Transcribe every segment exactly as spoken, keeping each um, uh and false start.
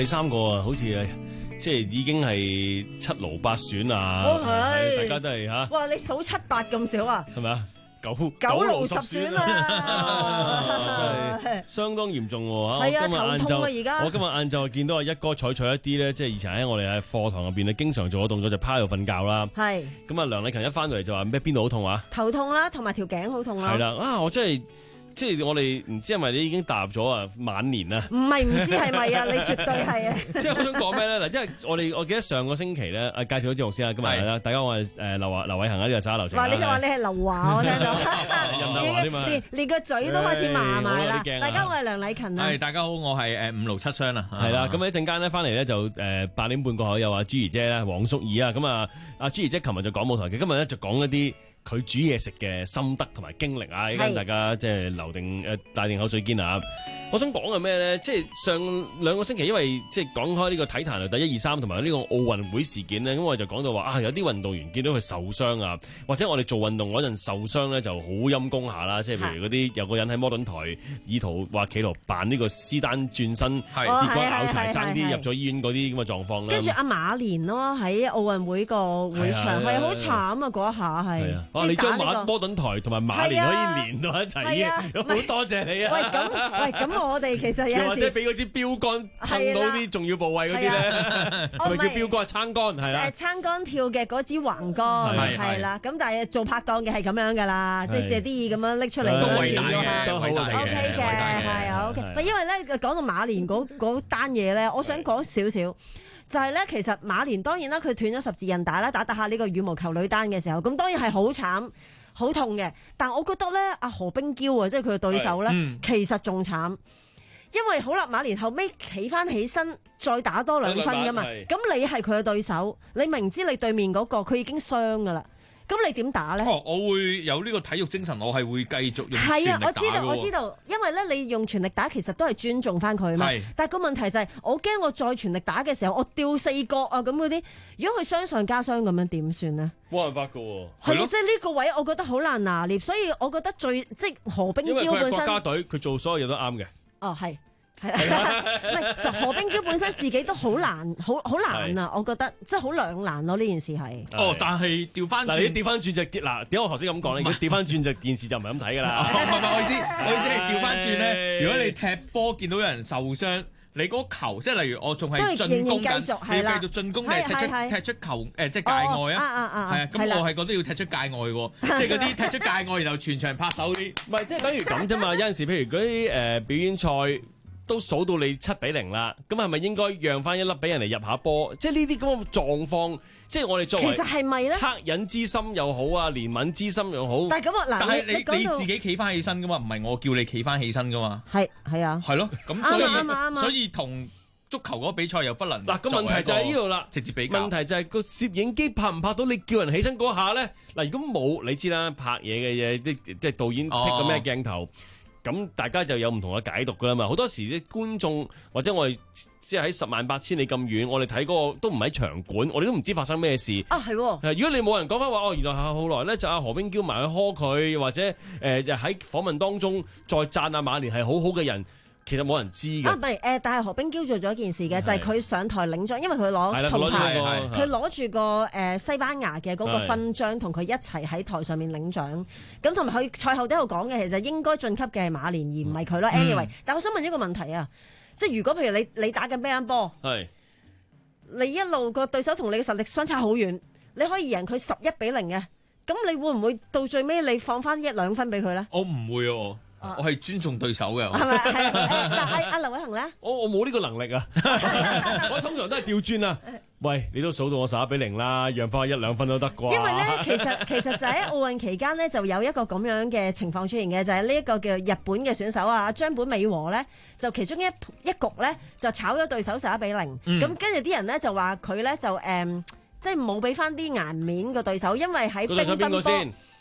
哋三個啊，好似係即係已經係七勞八選啊， 哦係大家都係嚇， 哇！你數七八咁少啊？ 係咪啊？九九九勞勞十選啊！ 真係相當嚴重喎嚇！ 係啊， 我今日晏頭痛啊！ 晝而家我今日晏晝見到阿一哥採取一啲咧，即係以前喺我哋喺課堂入邊咧，經常做嘅動作就趴喺度瞓覺啦。 係咁啊，梁禮勤一翻到嚟就話咩邊度好痛啊？ 頭痛啦，同埋條頸好痛啦。 係啦，啊我真係即係我哋唔知係咪你已經踏入咗啊晚年啊？ 唔係唔知係咪啊？你絕對係啊！ 即係我想講咩咧？嗱，即係我哋我記得上個星期咧，啊介紹咗節目先啦，今日啦，大家我係誒劉華劉偉恒啊，呢個耍劉成。 話你就話你係劉華，我聽到。 任德華添嘛， 連連個嘴都開始麻埋啦。 誒大家我係梁禮勤啊。 係大家好，我係誒五勞七傷啊。 係啦，咁一陣間咧翻嚟咧就誒八點半過後有阿朱怡姐咧，黃淑儀啊，咁啊阿朱怡姐琴日就講舞台劇，今日咧就講一啲佢煮嘢食嘅心得同埋經歷啊！依家大家即係留定誒帶定口水肩啊！我想講嘅咩咧？即係上兩個星期，因為即係講開呢個體壇第一二三同埋呢個奧運會事件咧，咁我就講到話啊，有啲運動員見到佢受傷啊，或者我哋做運動嗰陣受傷咧，就好陰功下啦。即係譬如嗰啲有個人喺摩頓台意圖話企圖扮呢個施丹轉身，結果拗柴爭啲入咗醫院嗰啲咁嘅狀況啦。 跟住阿馬連咯喺奧運會個會場係好慘啊！嗰一下係。 哦，你將馬摩頓台同埋馬連可以連到一齊嘅，好多謝你啊！ 喂，咁喂，咁我哋其實有陣時或者俾嗰支標杆碰到啲重要部位嗰啲咧，咪叫標杆撐杆係啦。 誒撐杆跳嘅嗰支橫杆係啦，咁但係做拍檔嘅係咁樣噶啦，即係借啲嘢咁樣拎出嚟都偉大嘅， 都偉大嘅 ，OK 嘅，係啊 OK。唔係因為咧講到馬連嗰嗰單嘢咧，我想講少少。就係咧，其實馬連當然啦，佢斷咗十字韌帶啦，打打下呢個羽毛球女單嘅時候，咁當然係好慘、好痛嘅。但我覺得咧，阿何冰嬌啊，即係佢嘅對手咧，嗯、其實仲慘，因為好啦，馬連後尾企翻起身，再打多兩分噶嘛。咁你係佢嘅對手，你明知你對面嗰個佢已經傷噶啦。咁你點打咧？ 哦，我會有呢個體育精神，我係會繼續用全力打嘅。係啊， 我知道，我知道，因為咧你用全力打其實都係尊重翻佢嘛。係。但係個問題就係、是，我驚我再全力打嘅時候，我掉四角啊咁嗰啲，如果佢傷上加傷咁樣點算呢？ 冇辦法噶喎。 係咯，即係呢個位，我覺得好難拿捏，所以我覺得最即係何冰嬌本身。因為佢係國家隊，佢做所有嘢都啱嘅。 哦，係。係啦，唔係，實何冰嬌本身自己都好難，好好難啊！我覺得即係好兩難咯，呢件事係。 哦，但係調翻轉， 嗱你調翻轉就嗱，點解我頭先咁講咧？如果調翻轉就件事就唔係咁睇㗎啦。 唔係唔係，我意思我意思係調翻轉咧。如果你踢波見到有人受傷，你嗰球即係例如我仲係進攻緊，你要繼續進攻，你係踢出踢出球誒，即係界外啊！係啊，咁我係覺得要踢出界外喎，即係嗰啲踢出界外，然後全場拍手啲。 唔係，即係等於咁啫嘛。有陣時譬如嗰啲誒表演賽。都數到你七比零啦，咁係咪應該讓翻一粒俾人哋入下波？即係呢啲咁嘅狀況，即係我哋作為其實係咪咧？惻隱之心又好啊，憐憫之心又好。 但係咁啊，嗱， 但係你你， 你自己企翻起身噶嘛，唔係我叫你企翻起身噶嘛。 係係啊， 係咯，咁所以所以同足球嗰個比賽又不能。 嗱個問題就係呢度啦， 直接比較。 問題就係個攝影機拍唔拍到你叫人起身嗰下咧？嗱，如果冇，你知啦，拍嘢嘅嘢，即即係導演剔個咩鏡頭。咁大家就有唔同嘅解讀噶啦嘛，好多時啲觀眾或者我哋即係喺十萬八千里咁遠，我哋睇嗰個都唔喺場館，我哋都唔知發生咩事。 啊，係、哦。 如果你冇人講翻話，哦，原來後來咧就阿何冰嬌埋去呵佢，或者誒就喺訪問當中再讚阿馬連係好好嘅人。其實冇人知嘅。 啊，唔係誒，但係何冰嬌做咗一件事嘅，就係佢上台領獎，因為佢攞銅牌，佢攞住個誒西班牙嘅嗰個勳章，同佢一齊喺台上面領獎。咁同埋佢賽後都有講嘅，其實應該晉級嘅係馬連而唔係佢咯。Anyway，但我想問一個問題啊，即係如果譬如你你打緊乒乓波，係你一路個對手同你嘅實力相差好遠，你可以贏佢十一比零嘅，咁你會唔會到最尾你放翻一兩分俾佢咧？ 我唔會哦。我係尊重對手嘅， 係咪？係但係阿劉偉恒咧， 我我冇呢個能力啊！我通常都係調轉啊！喂，你都數到我十一比零啦，讓翻一兩分都得啩？ 因為咧，其實其實就喺奧運期間呢，就有一個咁樣嘅情況出現嘅，就係呢一個叫日本嘅選手啊，張本美和咧，就其中一一局咧就炒咗對手十一比零，咁跟住啲人咧就話佢咧就誒，即係冇俾翻啲顏面個對手，因為喺乒乓波。哦，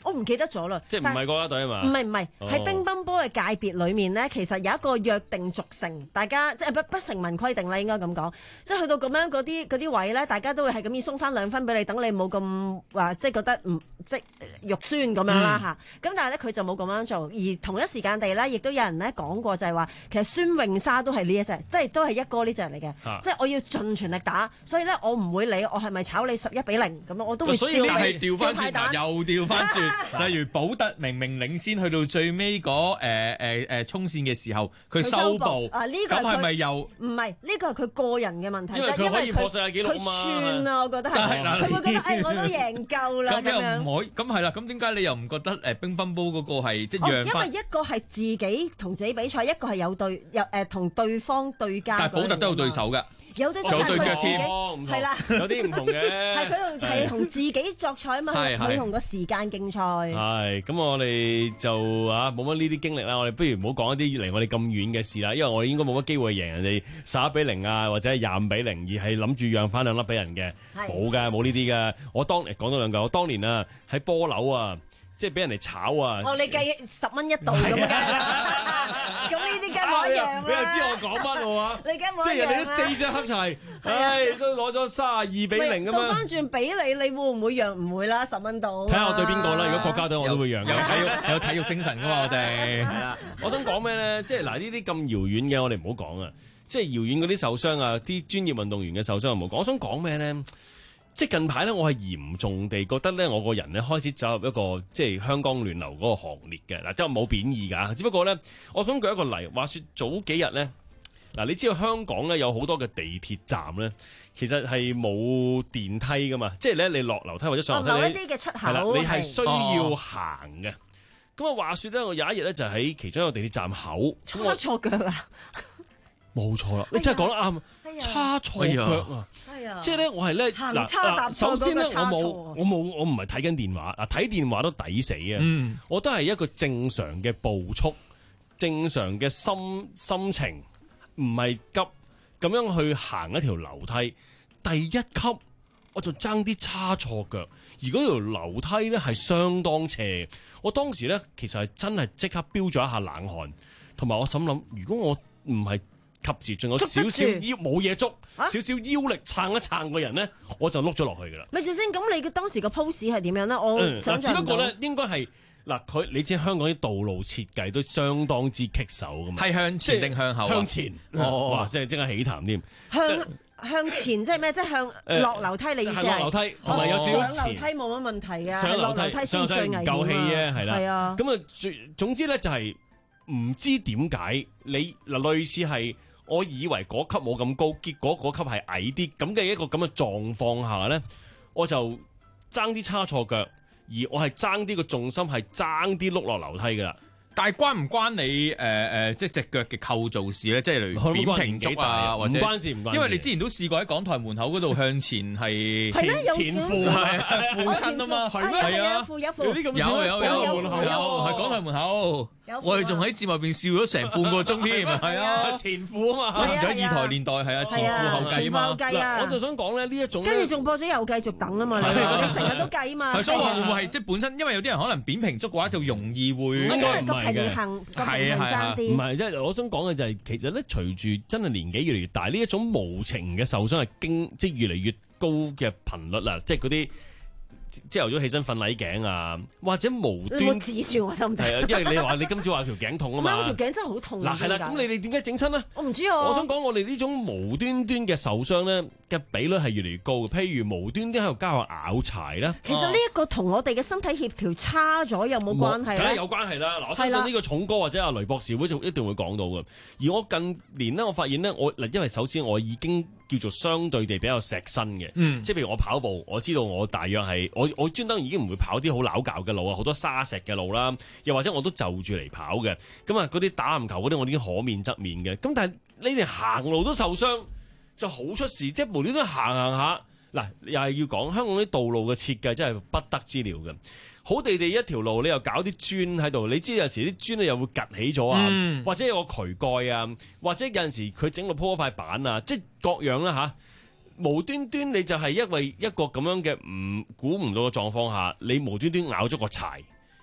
我唔記得咗啦。 即係唔係國家隊啊嘛？ 唔係唔係，喺乒乓波嘅界別裡面呢，其實有一個約定俗成，大家即係不不成文規定啦，應該咁講。即係去到咁樣嗰啲嗰啲位呢，大家都會係咁要鬆翻兩分俾你，等你冇咁話即係覺得唔即係肉酸咁樣啦嚇。咁、嗯、但係咧佢就冇咁樣做，而同一時間地呢，亦都有人咧講過就係話，其實孫穎莎都係呢一隻，即係都係一哥呢隻嚟嘅，啊、即係我要盡全力打，所以咧我唔會理我係咪炒你十一比零咁樣，我都會照你。所以係調翻轉， 又調翻轉。例如保特明明領先，去到最尾嗰誒誒誒衝線嘅時候，佢收步。啊呢、呢個咁係咪又唔係呢個係佢個人嘅問題？ 因為佢可以破世界紀錄嘛。 佢串啊，我覺得係。佢會覺得誒、哎、我都贏夠啦咁樣。咁又唔可以？ 咁係啦。咁點解你又唔覺得誒乒乓波嗰個係即係讓翻？因為一個係自己同自己比賽，一個係有對有誒同對方對家。 但係保特都有對手㗎。 有對手， 有對腳添， 係啦， 有啲唔同嘅。 係佢同係同自己作賽啊嘛，佢同個時間競賽。 係咁，我哋就啊冇乜呢啲經歷啦。我哋不如唔好講一啲離我哋咁遠嘅事啦，因為我哋應該冇乜機會贏人哋十一比零啊，或者係廿五比零，而係諗住讓翻兩粒俾人嘅，冇㗎，冇呢啲㗎。我當講多兩句，我當年啊喺波樓啊，即係俾人哋炒啊。 哦，你計十蚊一度咁嘅。咁呢啲梗係一樣啦！ 你又知我講乜喎？ 你梗係即係人哋都四隻黑柴，唉，都攞咗三十二比零咁樣。 倒翻轉俾你，你會唔會讓？唔會啦，十蚊到。 睇下我對邊個啦？如果國家隊我都會讓。 有體育有體育精神噶嘛？我哋係啦。 我想講咩咧？即係嗱，呢啲咁遙遠嘅，我哋唔好講啊！即係遙遠嗰啲受傷啊，啲專業運動員嘅受傷又唔好講。我想講咩咧？即係近排咧，我係嚴重地覺得咧，我個人咧開始走入一個即係香港亂流嗰個行列嘅嗱，即係冇貶義㗎，只不過咧，我想舉一個例，話説早幾日咧，嗱你知道香港咧有好多嘅地鐵站咧，其實係冇電梯㗎嘛，即係咧你落樓梯或者上樓梯， 某一啲嘅出口係啦，你係需要行嘅。咁啊、哦、話説咧，我有一日咧就喺其中一個地鐵站口， 叉錯腳啊！ 冇錯啦，你真係講得啱，叉錯腳啊！即係咧，我係咧嗱，首先咧，我冇，我冇，我唔係睇緊電話，嗱睇電話都抵死啊！嗯、我都係一個正常嘅步速，正常嘅心心情，唔係急咁樣去行一條樓梯。第一級我就爭啲叉錯腳，而嗰條樓梯咧係相當斜，我當時咧其實係真係即刻飆咗一下冷汗，同埋我心諗，如果我唔係及時仲有少少腰冇嘢捉，少少腰力撐一撐個人咧，我就碌咗落去噶啦。 咪住先，咁你嘅當時個 pose 係點樣咧？我想象唔到。 只不過咧，應該係嗱，佢你知香港啲道路設計都相當之棘手噶嘛。 係向前定向後？向前。 哦，哇！即係即刻起痰添。 向向前即係咩？即係向落樓梯，你意思係？ 落樓梯同埋有少少前。 上樓梯冇乜問題㗎， 上樓梯先最危險。 夠氣啫，係啦。 係啊。 咁啊，總之咧就係唔知點解你嗱類似係。我以為嗰級冇咁高，結果嗰級係矮啲，咁嘅一個咁嘅狀況下咧，我就爭啲叉錯腳，而我係爭啲個重心係爭啲碌落樓梯噶啦。 但係關唔關你誒誒、呃、即係隻腳嘅構造事咧？即係例如扁平足啊，或者唔關事唔關事。因為你之前都試過喺港台門口嗰度向前係前前負係父親啊嘛，係咩？係啊，有啲咁有有有門口有係港台門口。我哋仲喺節目入邊笑咗成半個鐘添，係啊，前夫啊嘛，嗰時喺二台年代係啊，前夫後繼啊嘛。 嗱，我就想講咧呢一種， 跟住仲播咗又繼續等啊嘛，你成日都計啊嘛。 所以話會唔會係即係本身，因為有啲人可能扁平足嘅話就容易會應該唔係嘅，平衡個平衡爭啲。 唔係，即係我想講嘅就係其實咧，隨住真係年紀越嚟越大，呢一種無情嘅受傷係經即係越嚟越高嘅頻率啦，即係嗰啲。朝頭早起身瞓捩頸啊，或者無端冇指住我得唔得？ 係啊，因為你話你今朝話條頸痛啊嘛。 我條頸真係好痛。 嗱係啦，咁你哋點解整親咧？ 我唔知啊。 我想講我哋呢種無端端嘅受傷咧嘅比率係越嚟越高嘅，譬如無端端喺度加下咬柴咧。 其實呢一個同我哋嘅身體協調差咗有冇關係咧？ 梗係有關係啦。嗱，我相信呢個重哥或者阿雷博士會一定會講到嘅。而我近年咧，我發現咧，我嗱，因為首先我已經叫做相對地比較錫身嘅，嗯、即係譬如我跑步，我知道我大約係我我專登已經唔會跑啲好拗教嘅路啊，好多沙石嘅路啦，又或者我都就住嚟跑嘅，咁啊嗰啲打籃球嗰啲我已經可免則免嘅，咁但係你哋行路都受傷就好出事，即係無端端行行下，嗱又係要講香港啲道路嘅設計真係不得之了嘅。好地地一條路，你又搞啲磚喺度，你知有時啲磚咧又會趌起咗啊，嗯、或者有個渠蓋啊，或者有陣時佢整到鋪塊板啊，即係各樣啦吓。無端端你就係因為一個咁樣嘅唔估唔到嘅狀況下，你無端端咬咗個柴，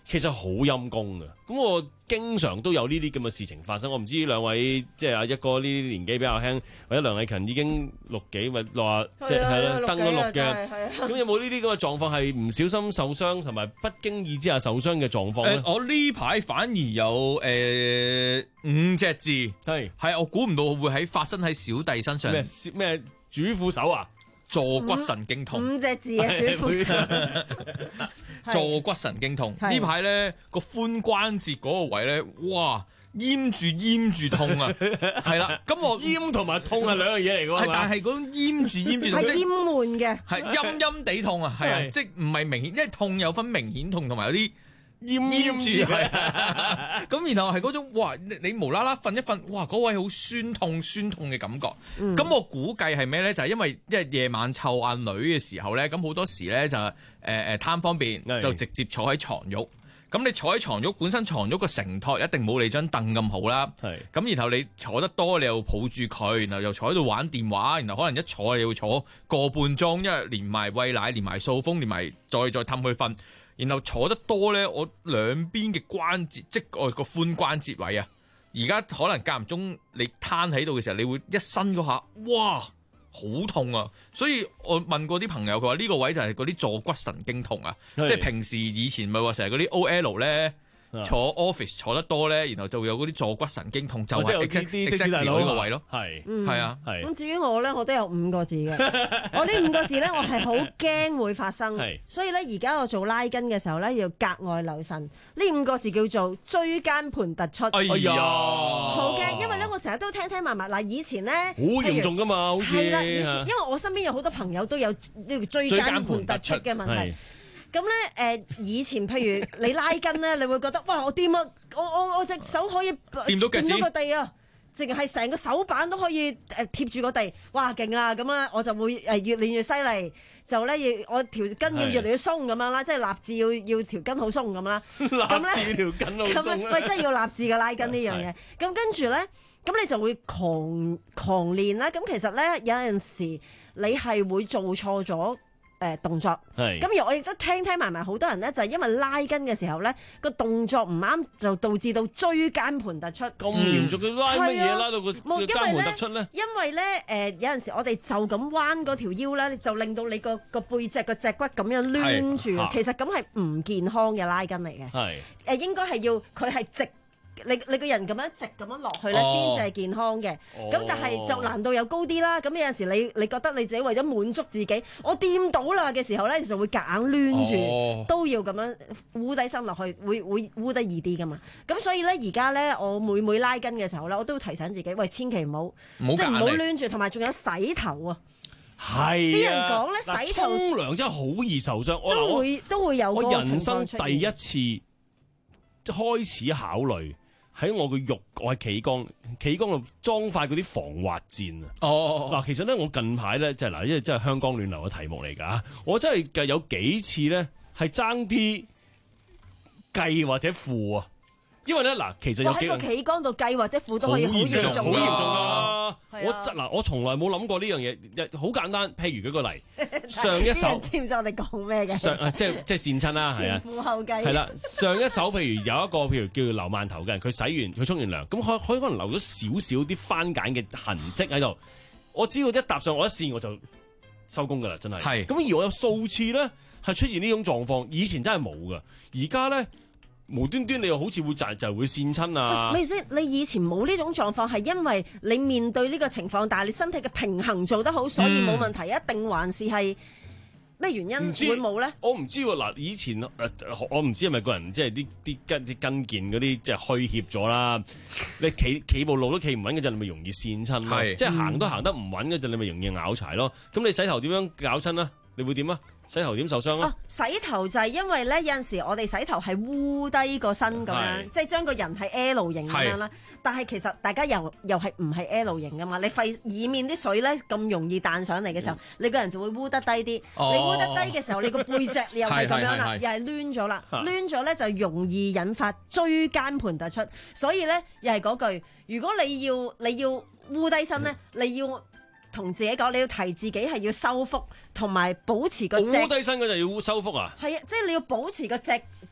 其實好陰功嘅。咁我經常都有呢啲咁嘅事情發生。我唔知兩位即係阿一哥呢啲年紀比較輕，或者梁禮勤已經六幾或六即係係啦，登咗六嘅。咁有冇呢啲咁嘅狀況係唔小心受傷同埋不經意之下受傷嘅狀況咧？ 我呢排反而有誒、呃、五隻字，係係我估唔到會喺發生喺小弟身上。 咩咩主婦手啊？ 坐骨神經痛。 五隻字啊，主婦手。 坐骨神經痛呢排咧個髖關節嗰個位咧，哇閹住閹住痛啊，係啦，咁我閹同埋痛係兩樣嘢嚟㗎嘛， 但係嗰種閹住閹住痛係閹悶嘅， 係陰陰地痛啊，係啊，即係唔係明顯，因為痛有分明顯痛同埋有啲閹閹住係，咁然後係嗰種哇，你無啦啦瞓一瞓，哇嗰位好酸痛酸痛嘅感覺，咁、嗯、我估計係咩咧？就係、是、因為因為夜晚湊阿女嘅時候咧，咁好多時咧就誒誒貪方便，就直接坐喺床褥。咁你坐喺床褥，本身床褥個承托一定冇你張凳咁好啦。係咁，然後你坐得多，你又抱住佢，然後又坐喺度玩電話，然後可能一坐你要坐個半鐘，因為連埋餵奶，連埋掃風，連埋再再氹佢瞓。然後坐得多咧，我兩邊嘅關節，即係我個髖關節位啊，而家可能間唔中你攤喺度嘅時候，你會一伸嗰下，哇，好痛啊！所以我問過啲朋友，佢話呢個位就係嗰啲坐骨神經痛啊，即係平時以前咪話成日嗰啲 O L 咧。坐 office 坐得多咧，然後就會有嗰啲坐骨神經痛，就係啲的士大佬呢個位咯。係，係啊，係。咁至於我咧，我都有五個字嘅。我呢五個字咧，我係好驚會發生。所以咧，而家我做拉筋嘅時候咧，要格外留神。呢五個字叫做椎間盤突出。 哎呀， 好驚，因為咧我成日都聽聽埋埋。嗱，以前咧好嚴重噶嘛，好似係啦，以前因為我身邊有好多朋友都有呢個椎間盤突出嘅問題。咁咧，誒以前譬如你拉筋咧，你會覺得哇，我掂啊，我我我隻手可以掂到腳趾，掂到個地啊，淨係成個手板都可以誒貼住個地，哇勁啊！咁啊，我就會誒越練越犀利，就咧要我條筋要越嚟越鬆咁樣啦，即係立志要要條筋好鬆咁啦。 立志條筋好鬆， 喂，真係要立志嘅拉筋呢樣嘢。咁跟住咧，咁你就會狂狂練啦。咁其實咧有陣時你係會做錯咗。誒、呃、動作，咁而我亦都聽聽埋埋好多人咧，就係、是、因為拉筋嘅時候咧個動作唔啱，就導致到椎間盤突出。咁嚴重嘅拉乜嘢、啊、拉到個椎間盤突出咧？ 因為咧誒、呃、有陣時我哋就咁彎嗰條腰咧，就令到你個個背脊個脊骨咁樣攣住，其實咁係唔健康嘅拉筋嚟嘅。係誒、呃、應該係要佢係直。你你個人咁樣直咁樣落去咧，先至係健康嘅。咁、哦、但係就難度又高啲啦。咁有陣時你你覺得你自己為咗滿足自己，我掂到啦嘅時候咧，就會夾硬攣住，哦、都要咁樣烏低身落去，會會烏得易啲噶嘛。咁所以咧，而家咧，我每每拉筋嘅時候咧，我都提醒自己，喂，千祈唔好，即係唔好攣住，同埋仲有洗頭啊。 係啲人講咧，洗頭沖涼真係好易受傷。我都會都會有。 我人生第一次開始考慮。喺我個浴，我係企缸，企缸度裝塊嗰啲防滑墊啊！哦，嗱，其實咧，我近排咧，即係嗱，因為真係香港暖流嘅題目嚟㗎，我真係有幾次咧，係爭啲計或者負啊！因為咧嗱，其實有幾喺個企缸度計或者負都可以好嚴重， 好嚴重㗎！我嗱，我從來冇諗過呢樣嘢，好簡單。譬如舉個例，上一手知唔知我哋講咩嘅？ 上即係即係跣親啦，係啊， 前負後繼係啦。上一手譬如有一個譬如叫留饅頭嘅人，佢洗完佢沖完涼，咁可可可能留咗少少啲番梘嘅痕跡喺度。我只要一搭上我一跣我就收工㗎啦，真係。係咁而我有數次咧係出現呢種狀況，以前真係冇㗎，而家咧。無端端你又好似會就就會跣親啊！ 咪先，你以前冇呢種狀況係因為你面對呢個情況，但係你身體嘅平衡做得好，所以冇問題。嗯、一定還是係咩原因會冇咧？ 我唔知喎。嗱，以前誒、呃，我唔知係咪個人即係啲啲筋啲筋腱嗰啲即係虛怯咗啦。你企企步路都企唔穩嗰陣，你咪容易跣親咯。是即係行都行得唔穩嗰陣，你咪容易拗柴咯。咁你洗頭點樣搞親啊？你會點啊？洗頭點受傷啊？哦，洗頭就係因為咧，有陣時我哋洗頭係烏低個身咁樣，是即係將個人係 L 型咁樣啦。是但係其實大家又又係唔係 L 型噶嘛？你費以免啲水咧咁容易彈上嚟嘅時候，嗯、你個人就會烏得低啲。哦、你烏得低嘅時候，你個背脊又係咁樣啦，又係攣咗啦，攣咗咧就容易引發椎間盤突出。所以咧，又係嗰句，如果你要你要烏低身咧，嗯、你要。同自己講，你要提自己係要收腹，同埋保持個脊。烏低身嗰陣要收腹啊？ 係啊，即係你要保持個脊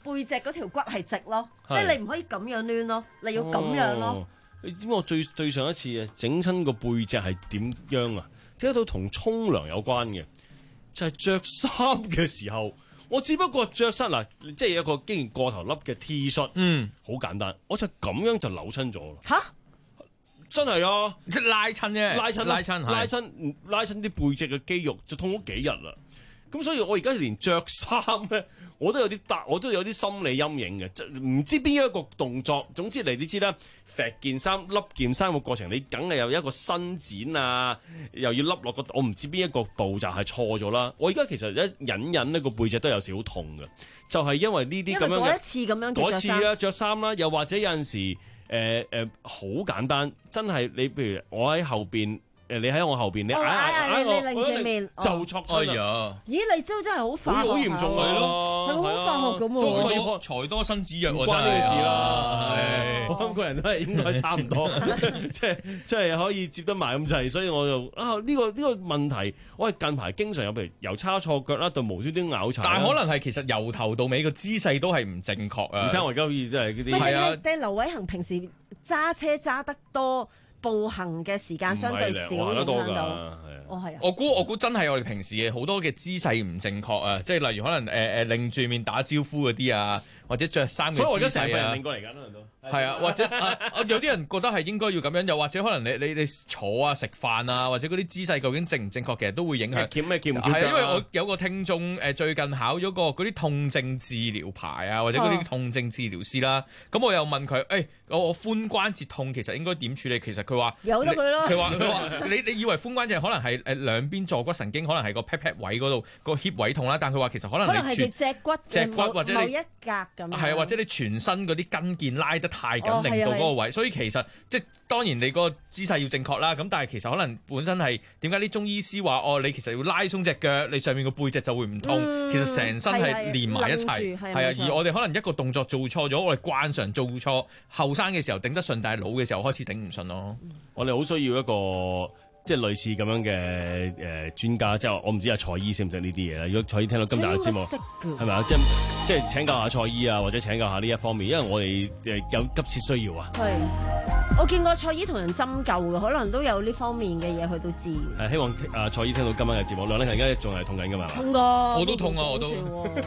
背脊嗰條骨係直咯，即係你唔可以咁樣攣咯，你要咁樣咯。哦、 你知唔知我最對上一次啊整親個背脊係點樣啊？即係到同沖涼有關嘅，就係着衫嘅時候，我只不過着衫嗱，即係有一個經然過頭笠嘅 T 恤，嗯，好簡單，我就咁樣就扭親咗啦。嚇！真係啊！ 即係拉親啫， 拉親拉親拉親拉親啲背脊嘅肌肉就痛咗幾日啦。咁所以我而家連着衫咧，我都有啲搭，我都有啲心理陰影嘅。即唔知邊一個動作，總之你都知啦。揈件衫、笠件衫嘅過程，你梗係有一個伸展啊，又要笠落個，我唔知邊一個步驟係錯咗啦。我而家其實一隱隱呢個背脊都有少少痛嘅，就係、是、因為呢啲咁樣嘅。 一次咁樣嗰次啦，着衫啦，又或者有陣時。誒誒，好簡單，真係你譬如我喺後邊，誒你喺我後邊，你嗌嗌嗌我， 你擰住面就戳親啦。咦， 你真真係好化學， 好嚴重係咯， 係好化學咁喎。 財多身子弱， 唔關呢個事啦。我諗個人都係應該差唔多，即係即係可以接得埋咁滯，所以我就啊呢個呢個問題，我係近排經常有譬如又叉錯腳啦，對無端端拗柴。 但係可能係其實由頭到尾個姿勢都係唔正確啊！ 你睇我而家好似真係嗰啲係啊，但係劉偉恒平時揸車揸得多，步行嘅時間相對少，影響到。哦，係啊！ 我估我估真係我哋平時嘅好多嘅姿勢唔正確啊！即係例如可能誒誒擰住面打招呼嗰啲啊，或者着衫嘅姿勢啊。所以我而家成個人擰過嚟緊，可能都係啊，或者啊有啲人覺得係應該要咁樣，又或者可能你你你坐啊食飯啊，或者嗰啲姿勢究竟正唔正確，其實都會影響。 鉗咩鉗唔鉗？ 係因為我有個聽眾誒最近考咗個嗰啲痛症治療牌啊，或者嗰啲痛症治療師啦。咁、哦、我又問佢誒、欸，我我髖關節痛其實應該點處理？其實佢話由得佢咯。 佢話佢話你你以為髖關節可能係誒兩邊坐骨神經，可能係個 pat pat 位嗰度個 hip 位痛啦，但佢話其實可能你係脊骨脊骨或者你某一格咁。 係啊，或者你全身嗰啲筋腱拉得太緊，令到嗰個位，所以其實即係當然你個姿勢要正確啦。咁但係其實可能本身係點解啲中醫師話哦，你其實要拉鬆隻腳，你上面個背脊就會唔痛。嗯、其實成身係連埋一齊，係啊。而我哋可能一個動作做錯咗，我哋慣常做錯，後生嘅時候頂得順，但係老嘅時候開始頂唔順咯。 嗯、我哋好需要一個。即係類似咁樣嘅誒專家，即係我唔知阿蔡醫識唔識呢啲嘢啦。如果蔡醫聽到今日嘅節目，係咪啊？即係即係請教下蔡醫啊，或者請教下呢一方面，因為我哋誒有急切需要啊。 係，我見過蔡醫同人針灸嘅，可能都有呢方面嘅嘢，佢都知。係希望阿蔡醫聽到今晚嘅節目，梁禮勤而家仲係痛緊㗎嘛？ 痛過， 我都痛啊，我都。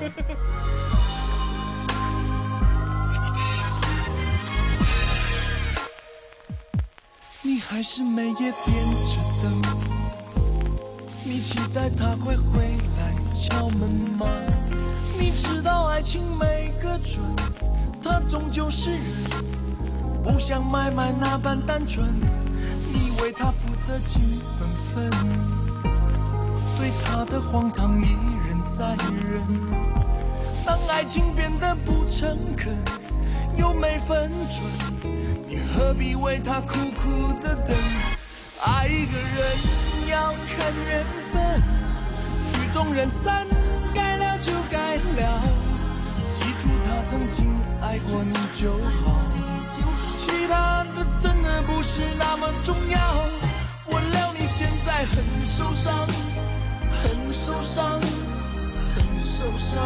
你還是每夜點着燈，你期待他會回來敲門嗎？你知道愛情沒個準，他終究是人，不像買賣那般單純。你為他負責盡本分，對他的荒唐一忍再忍。當愛情變得不誠懇，又沒分寸，你何必為他苦苦的等？愛一個人要看緣分，曲終人散，該了就該了。記住他曾經愛過你就好，其他的真的不是那麼重要。我料你現在很受傷，很受傷，很受傷，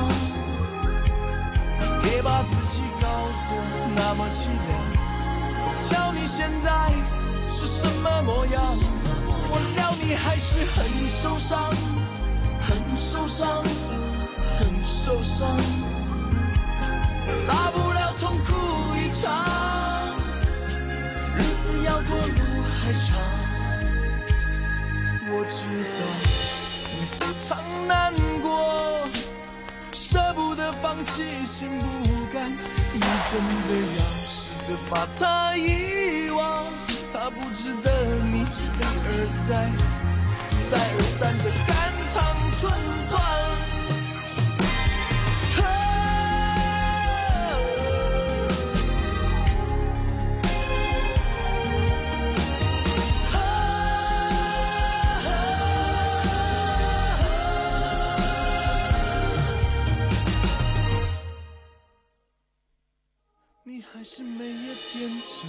別把自己搞得那麼淒涼。瞧你現在是什麼模樣，我料你還是很受傷，很受傷，很受傷，大不了痛哭一場，日子要過路還長，我知道你非常難過，捨不得放棄心不甘，你真的要就把他遺忘，他不值得你一而再再而三的肝腸寸斷。你還是每夜點着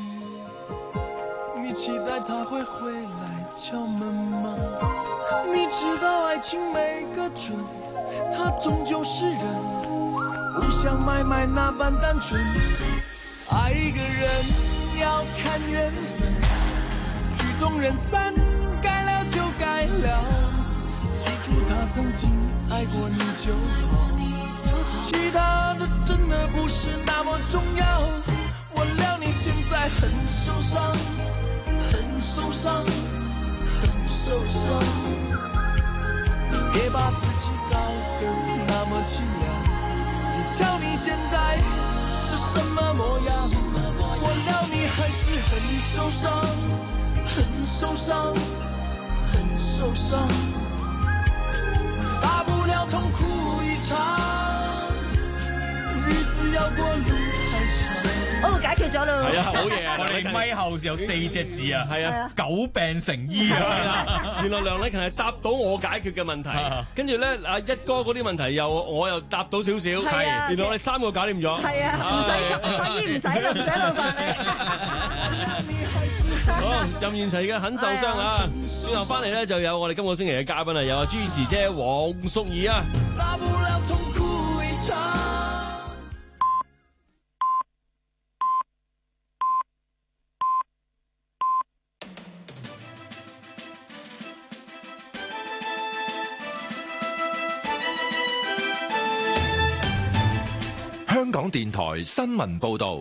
燈，你期待他會回來敲門嗎？你知道愛情沒個準，他終究是人， 不像买卖那般单纯。爱一个人要看缘分，曲终人散，该了就该了，记住他曾经爱过你就好，其他的真的不是那么重要。我料你现在很受伤，很受伤，很受伤，别把自己搞得那么凄凉。你瞧你现在是什么模样？我料你还是很受伤，很受伤，很受傷，大不了痛哭一場，日子要過路還長。 哦，解決咗咯！ 係啊，好嘢啊！ 我哋咪後有四隻字啊， 係啊， 久病成醫啊！ 係啦，原來梁禮勤係答到我解決嘅問題，跟住咧阿一哥嗰啲問題又我又答到少少，係，原來我哋三個搞掂咗。 係啊，唔使蔡醫唔使啦，唔使老闆你。 好，任賢齊嘅很受傷啊！轉頭翻嚟咧就有我哋今個星期嘅嘉賓啊，有阿朱姐姐黃淑儀啊。大不了痛哭一場。 香港電台新聞報道，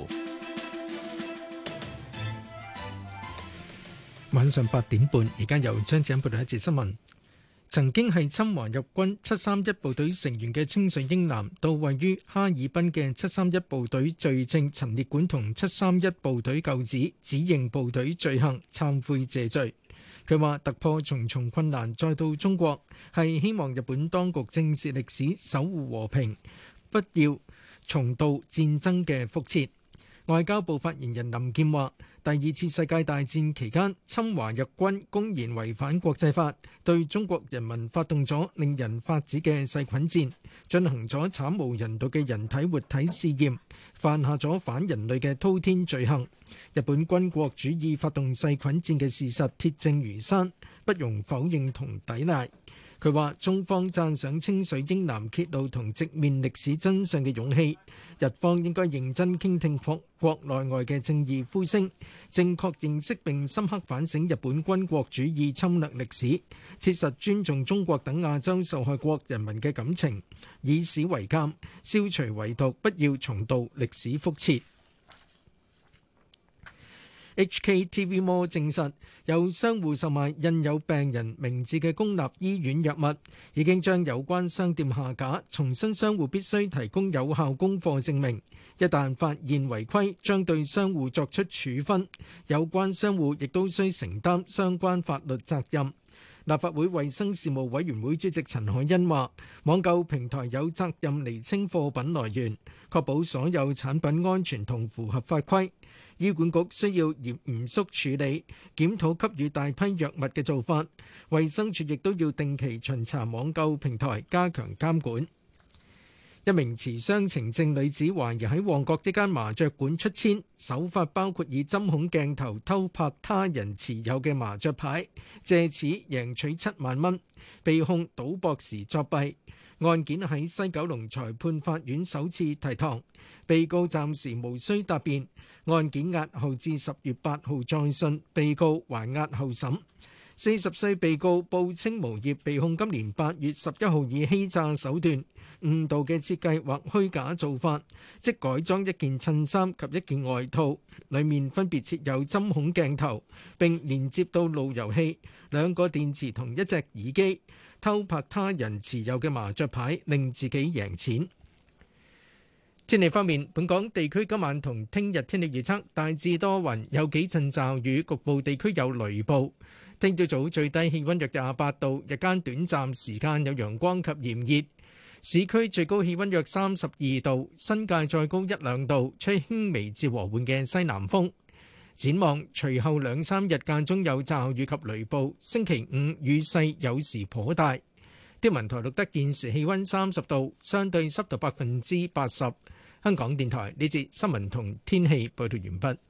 晚上八點半，而家由張子欣報道一節新聞。曾經係侵華日軍七三一部隊成員嘅清水英男，到位於哈爾濱嘅七三一部隊罪證陳列館同七三一部隊舊址，指認部隊罪行，懺悔謝罪。佢話突破重重困難再到中國，係希望日本當局正視歷史，守護和平，不要重蹈戰爭嘅覆轍。外交部發言人林健話：第二次世界大戰期間，侵華日軍公然違反國際法，對中國人民發動咗令人髮指嘅細菌戰，進行咗慘無人道嘅人體活體試驗，犯下咗反人類嘅滔天罪行。日本軍國主義發動細菌戰嘅事實鐵證如山，不容否認同抵賴。佢話：中方讚賞清水英男揭露同直面歷史真相嘅勇氣，日方應該認真傾聽國國內外嘅正義呼聲，正確認識並深刻反省日本軍國主義侵略歷史，切實尊重中國等亞洲受害國人民嘅感情，以史為鑑，消除遺毒，不要重蹈歷史覆轍。H K T V Mall 證實有商戶售賣印有病人名字嘅公立醫院藥物，已經將有關商店下架，重申商戶必須提供有效供貨證明。一旦發現違規，將對商戶作出處分，有關商戶亦都需承擔相關法律責任。立法會衛生事務委員會主席陳海欣話：網購平台有責任釐清貨品來源，確保所有產品安全同符合法規。醫管局需要嚴嚴肅處理檢討給予大批藥物嘅做法，衛生署亦都要定期巡查網購平台，加強監管。一名持雙程證女子懷疑喺旺角一間麻雀館出千，手法包括以針孔鏡頭偷拍他人持有嘅麻雀牌，借此贏取七萬蚊，被控賭博時作弊。案件喺西九龍裁判法院首次提堂，被告暫時無需答辯，案件押後至十月八號再訊，被告還押候審。四十歲被告報稱無業，被控今年八月十一號以欺詐手段誤導嘅設計或虛假做法，即改裝一件襯衫及一件外套，裡面分別設有針孔鏡頭，並連接到路由器、兩個電池同一隻耳機，偷拍他人持有嘅麻雀牌，令自己贏錢。天氣方面，本港地區今晚同聽日天氣預測大致多雲，有幾陣驟雨，局部地區有雷暴。聽朝早最低氣溫約廿八度，日間短暫時間有陽光及炎熱。市區最高氣溫約三十二度，新界再高一兩度，吹輕微至和緩嘅西南風。展望隨後兩三日間中有驟雨及雷暴，星期五雨勢有時頗大。天文台錄得現時氣溫三十度，相對濕度百分之八十。香港電台呢節新聞同天氣報道完畢。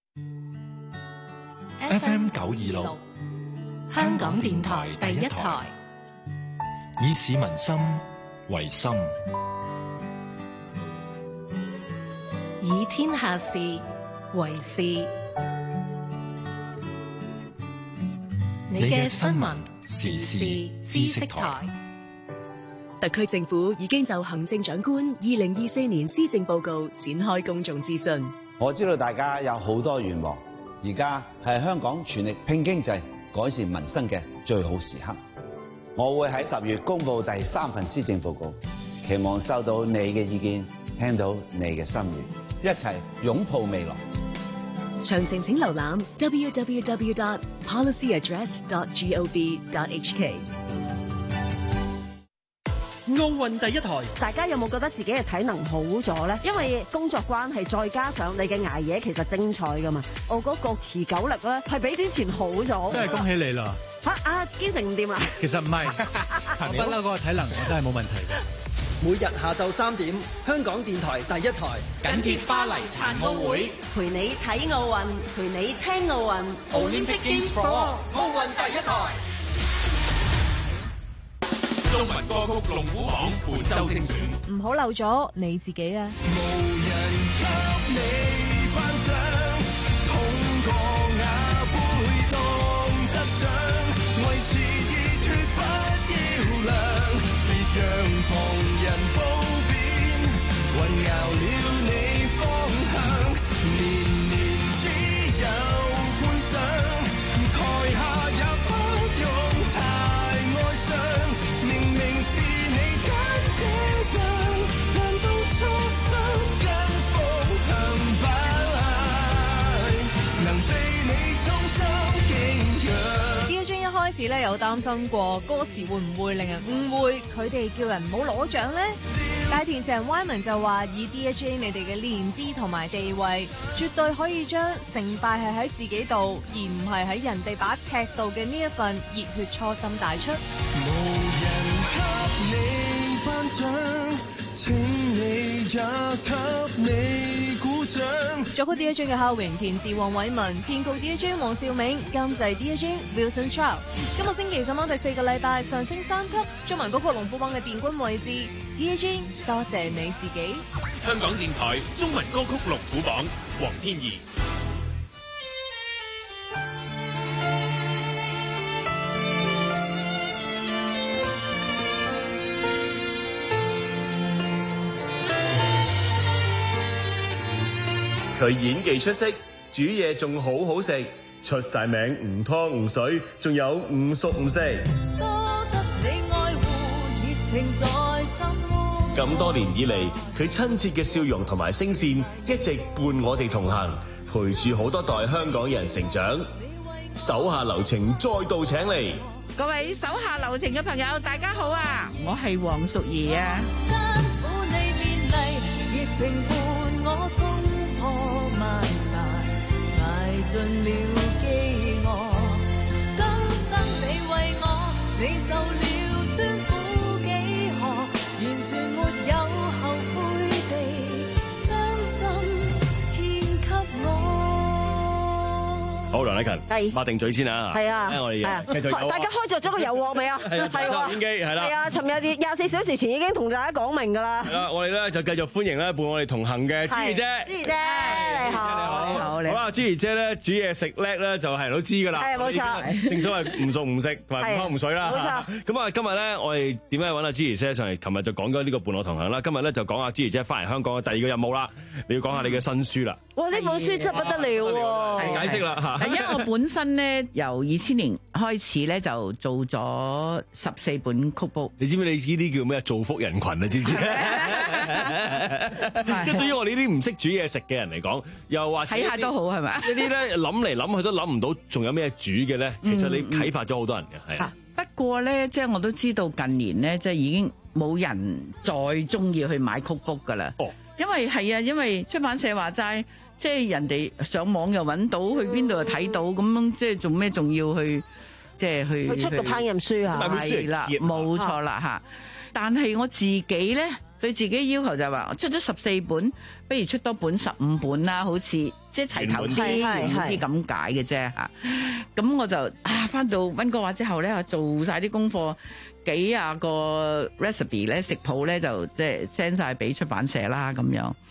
F M 九二六， 香港電台第一台， 以市民心為心， 以天下事為事。你嘅新聞時事知識台。 特區政府已經就行政長官二零二四年施政報告展開公眾諮詢。 我知道大家有好多願望，而家係香港全力拼經濟、改善民生嘅最好時刻。我會喺十月公布第三份施政報告，期望收到你嘅意見，聽到你嘅心意，一齊擁抱未來。 詳情請瀏覽 double-u double-u double-u dot policy address dot gov dot h k。 奧運第一台， 大家有冇覺得自己嘅體能好咗咧？因為工作關係，再加上你嘅捱夜，其實精彩噶嘛。我嗰個持久力咧，係比之前好咗。 真係恭喜你啦！ 嚇啊，堅成唔掂啊！ 其實唔係，我不嬲嗰個體能，我真係冇問題嘅。每日下晝三點，香港電台第一台緊貼巴黎殘奧會， 陪你睇奧運，陪你聽奧運。 Olympic Games for All，奧運第一台。 中文歌曲龍虎榜本周精選， 唔好漏咗你自己啊！ 無人給你頒獎，痛過也會當得獎，維持熱血不要涼，別讓旁人褒貶，混淆了你方向，年年只有觀賞，台下也不用太哀傷。 開始咧有擔心過歌詞會唔會令人誤會佢哋叫人唔好攞獎呢？大填詞人 Wyman 就話以 D J 你哋嘅年資同埋地位，絕對可以將成敗係喺自己度，而唔係喺人哋把尺度嘅呢一份熱血初心帶出。 無人給你頒獎，請你也給你鼓掌。 作曲 D J 嘅校榮，填詞黃偉文，編曲 D J 黃兆銘，監製 D J Wilson Chow。今個星期上榜第四個禮拜上升三級，中文歌曲龍虎榜嘅殿軍位置 D J 多謝你自己。 香港電台中文歌曲龍虎榜，黃天怡。 佢演技出色，煮嘢仲好好食，出晒名唔湯唔水，仲有唔熟唔食。 多得你愛護，熱情在心窩。 咁多年以嚟，佢親切嘅笑容同埋聲線一直伴我哋同行，陪住好多代香港人成長。手下留情再度請嚟， 各位手下留情嘅朋友，大家好啊！我係黃淑儀啊。 艱苦你勉勵，熱情伴我衝破萬難，捱盡了飢餓，今生你為我，你受了酸苦幾何，完全沒有後悔地將心獻給我。 好，梁禮勤， 係抹定嘴先啊！ 係啊， 我哋繼續。 大家開着咗個油鑊未啊？ 係啊，電機係啦。 係啊，尋日廿四小時前已經同大家講明㗎啦。 係啦，我哋咧就繼續歡迎咧伴我哋同行嘅朱兒姐。 朱兒姐，你好。 你好，你好。 好啦，朱兒姐咧煮嘢食叻咧，就係人都知㗎啦。 係冇錯。 正所謂唔熟唔食同埋唔湯唔水啦。 冇錯。咁啊，今日咧我哋點解揾阿朱兒姐上嚟？琴日就講咗呢個伴我同行啦。今日咧就講阿朱兒姐翻嚟香港嘅第二個任務啦。你要講下你嘅新書啦。 哇！呢本書真不得了喎。 解釋啦嚇。 因為我本身咧由二千年開始咧就做咗十四本曲譜。 你知唔知你呢啲叫咩？造福人群啊！知唔知？即係對於我哋呢啲唔識煮嘢食嘅人嚟講，又或者睇下都好係咪？ 呢啲咧諗嚟諗去都諗唔到，仲有咩煮嘅咧？其實你啟發咗好多人嘅，係、嗯。 不過咧，即係我都知道近年咧，即係已經冇人再中意去買曲譜噶啦。哦，因為係啊，因為出版社話齋，即係人哋上網又揾到，去邊度又睇到，咁樣即係做咩仲要去即係去？ 去出個烹飪書啊？ 係啦，冇錯啦嚇。但係我自己咧，對自己要求就係話，我出咗十四本，不如出多本十五本啦，好似即係齊頭啲啲咁解嘅啫嚇。咁我就啊翻到溫哥華之後咧，做晒啲功課，幾廿個 recipe 咧食譜咧就即係 send 晒俾出版社啦咁樣。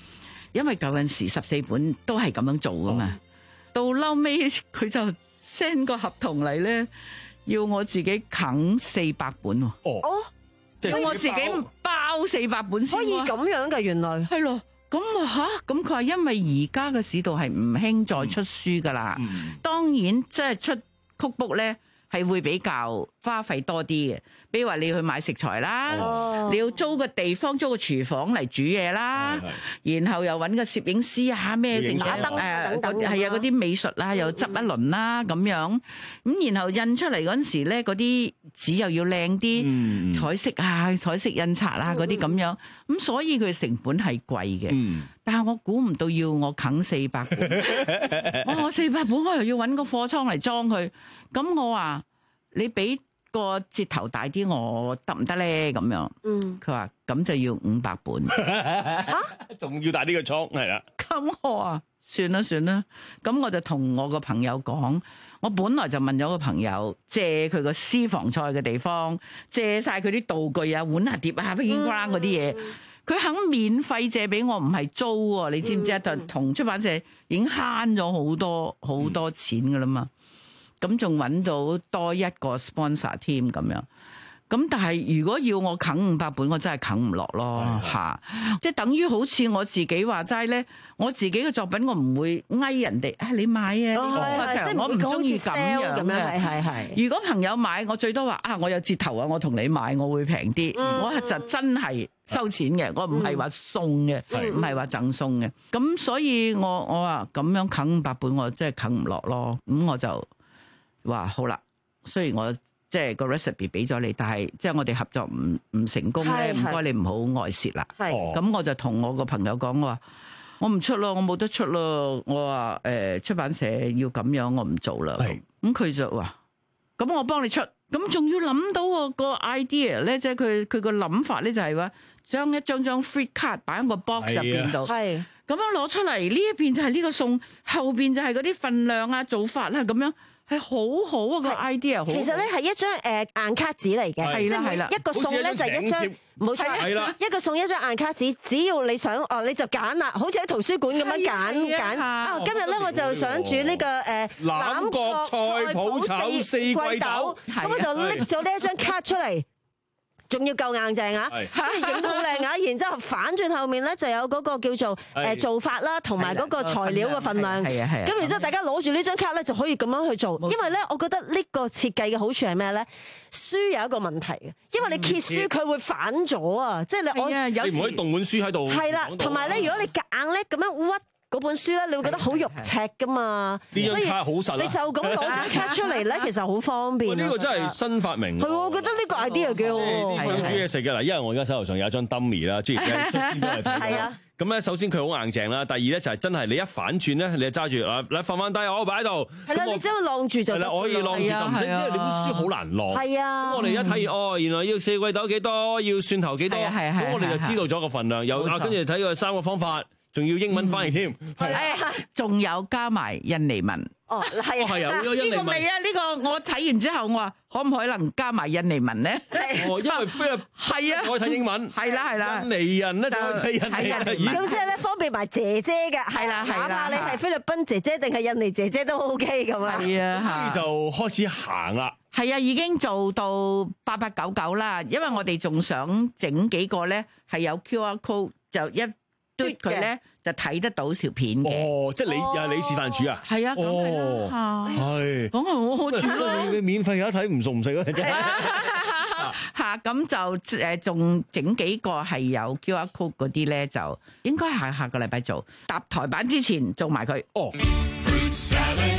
因為舊陣時十四本都係咁樣做噶嘛。到嬲尾佢就 send 個合同嚟咧，要我自己啃四百本喎。 哦， 即係我自己包四百本先。 可以咁樣嘅，原來係咯。咁我吓，咁佢話因為而家嘅市道係唔興再出書噶啦， 嗯、 當然即係出曲 book 咧係會比較花費多啲嘅，比如話你要去買食材啦，哦、你要租個地方租個廚房嚟煮嘢啦，然後又揾個攝影師啊咩成打燈誒，係啊嗰啲美術啦，又執一輪啦咁樣，咁然後印出嚟嗰陣時咧，嗰啲紙又要靚啲，嗯、彩色啊彩色印刷啊嗰啲咁樣，咁所以佢成本係貴嘅。嗯但係我估唔到要我啃四百本，哇！我四百本我又要揾個貨倉嚟裝佢，咁我話你俾個折頭大啲我得唔得咧？咁樣，嗯，佢話咁就要五百本， 嚇，仲要大啲個倉，係啦。 咁我話算啦算啦，咁我就同我個朋友講，我本來就問咗個朋友借佢個私房菜嘅地方，借晒佢啲道具啊、碗啊、碟啊、冰瓜嗰啲嘢。佢肯免費借俾我，唔係租喎，你知唔知啊？同出版社已經慳咗好多好多錢噶啦嘛，咁仲揾到多一個 sponsor 添咁樣。咁但係如果要我啃五百本，我真係啃唔落咯嚇，即係等於好似我自己話齋咧，我自己嘅作品我唔會翳人哋啊，你買啊，呢個我唔中意咁樣嘅。 係係係。 如果朋友買，我最多話啊，我有折頭啊，我同你買，我會平啲。嗯、我係就真係收錢嘅，我唔係話送嘅，唔係話贈送嘅。咁所以我我話咁樣啃五百本，我真係啃唔落咯。咁我就話好啦，雖然我。即係個 recipe 俾咗你，但係即係我哋合作唔唔成功咧，唔該你唔好外泄啦。咁我就同我個朋友講，我話我唔出咯，我冇得出咯。我話誒、呃、出版社要咁樣，我唔做啦。咁佢就話咁我幫你出，咁仲要諗到個 idea 咧，即係佢佢個諗法咧就係話將一張張 free card 擺喺個 box 入邊度，咁樣攞出嚟，呢一邊就係呢個餸，後邊就係嗰啲份量啊、做法啦咁樣。係好好啊，個 idea， 其實咧係一張誒硬卡紙嚟嘅，即係一個餸咧就係一張，冇錯，一個餸一張硬卡紙，只要你想哦你就揀啦，好似喺圖書館咁樣揀揀。啊，今日咧我就想煮呢個誒欖角菜脯炒四季豆，咁我就拎咗呢一張卡出嚟。仲要夠硬淨啊！影好靚啊！然之後反轉後面咧就有嗰個叫做誒做法啦，同埋嗰個材料嘅份量。係啊係啊。咁然之後大家攞住呢張卡咧就可以咁樣去做，因為咧我覺得呢個設計嘅好處係咩咧？書有一個問題嘅，因為你揭書佢會反咗啊！即係你我你唔可以動本書喺度。係啦，同埋咧，如果你夾硬咧咁樣屈嗰本書咧，你會覺得好肉赤噶嘛。 呢張卡好實啦。 你就咁攞張卡出嚟咧，其實好方便。 呢個真係新發明。 係，我覺得呢個 idea 幾好。 啲想煮嘢食嘅嗱，因為我而家手頭上有一張 dummy 啦，之前率先過嚟睇。係啊。咁咧，首先佢好硬淨啦，第二咧就係真係你一反轉咧，你就揸住啊，你放翻低，我擺喺度。 係啦，你只要晾住就。 係啦，我可以晾住就唔使，因為你本書好難晾。 係啊。 咁我哋一睇完，哦，原來要四季豆幾多，要蒜頭幾多，咁我哋就知道咗個份量。又啊，跟住睇佢三個方法。仲要英文翻譯添， 係啊，仲有加埋印尼文。 哦，係啊， 係啊，呢個未啊？呢個我睇完之後，我話可唔可能加埋印尼文咧？ 哦，因為菲律係啊， 可以睇英文， 係啦係啦， 印尼人咧就睇印尼文。 咁即係咧方便埋姐姐嘅，係啦，哪怕你係菲律賓姐姐定係印尼姐姐都 OK 咁啦。 係啊， 所以就開始行啦。 係啊，已經做到八八九九啦，因為我哋仲想整幾個咧係有 Q R code 就一。佢咧就睇得到條片嘅。哦， 即係你又係你示範煮啊？ 係啊，咁係啦，係。講係我好煮咯。 你免費有得睇，唔熟唔食啊！真係。 嚇，咁就誒仲整幾個係有 Q R code 嗰啲咧，就應該係下個禮拜做。搭台版之前做埋佢。哦。Fruit salad,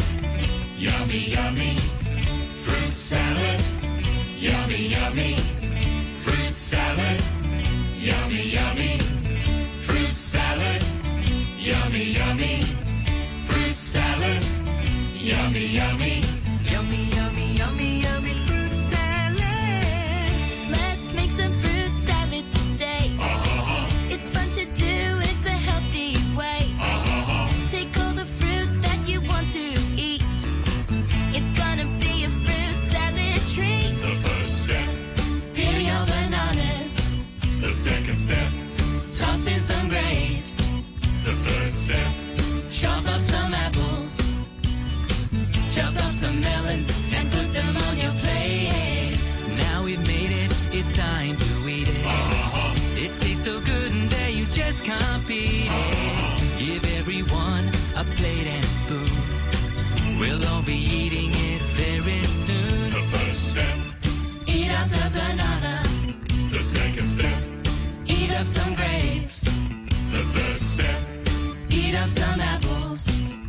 yummy yummy. Fruit salad, yummy yummy. Fruit salad, yummy yummy.Fruit salad, yummy, yummy. Fruit salad, yummy, yummy. Yummy, yummy, yummy, yummy. Fruit salad. Let's make some fruit salad today. Uh-huh. It's fun to do, it's a healthy way. Uh-huh. Take all the fruit that you want to eat. It's gonna be a fruit salad treat. The first step, peel your bananas. The second step, toss in some grapes. The up some apples.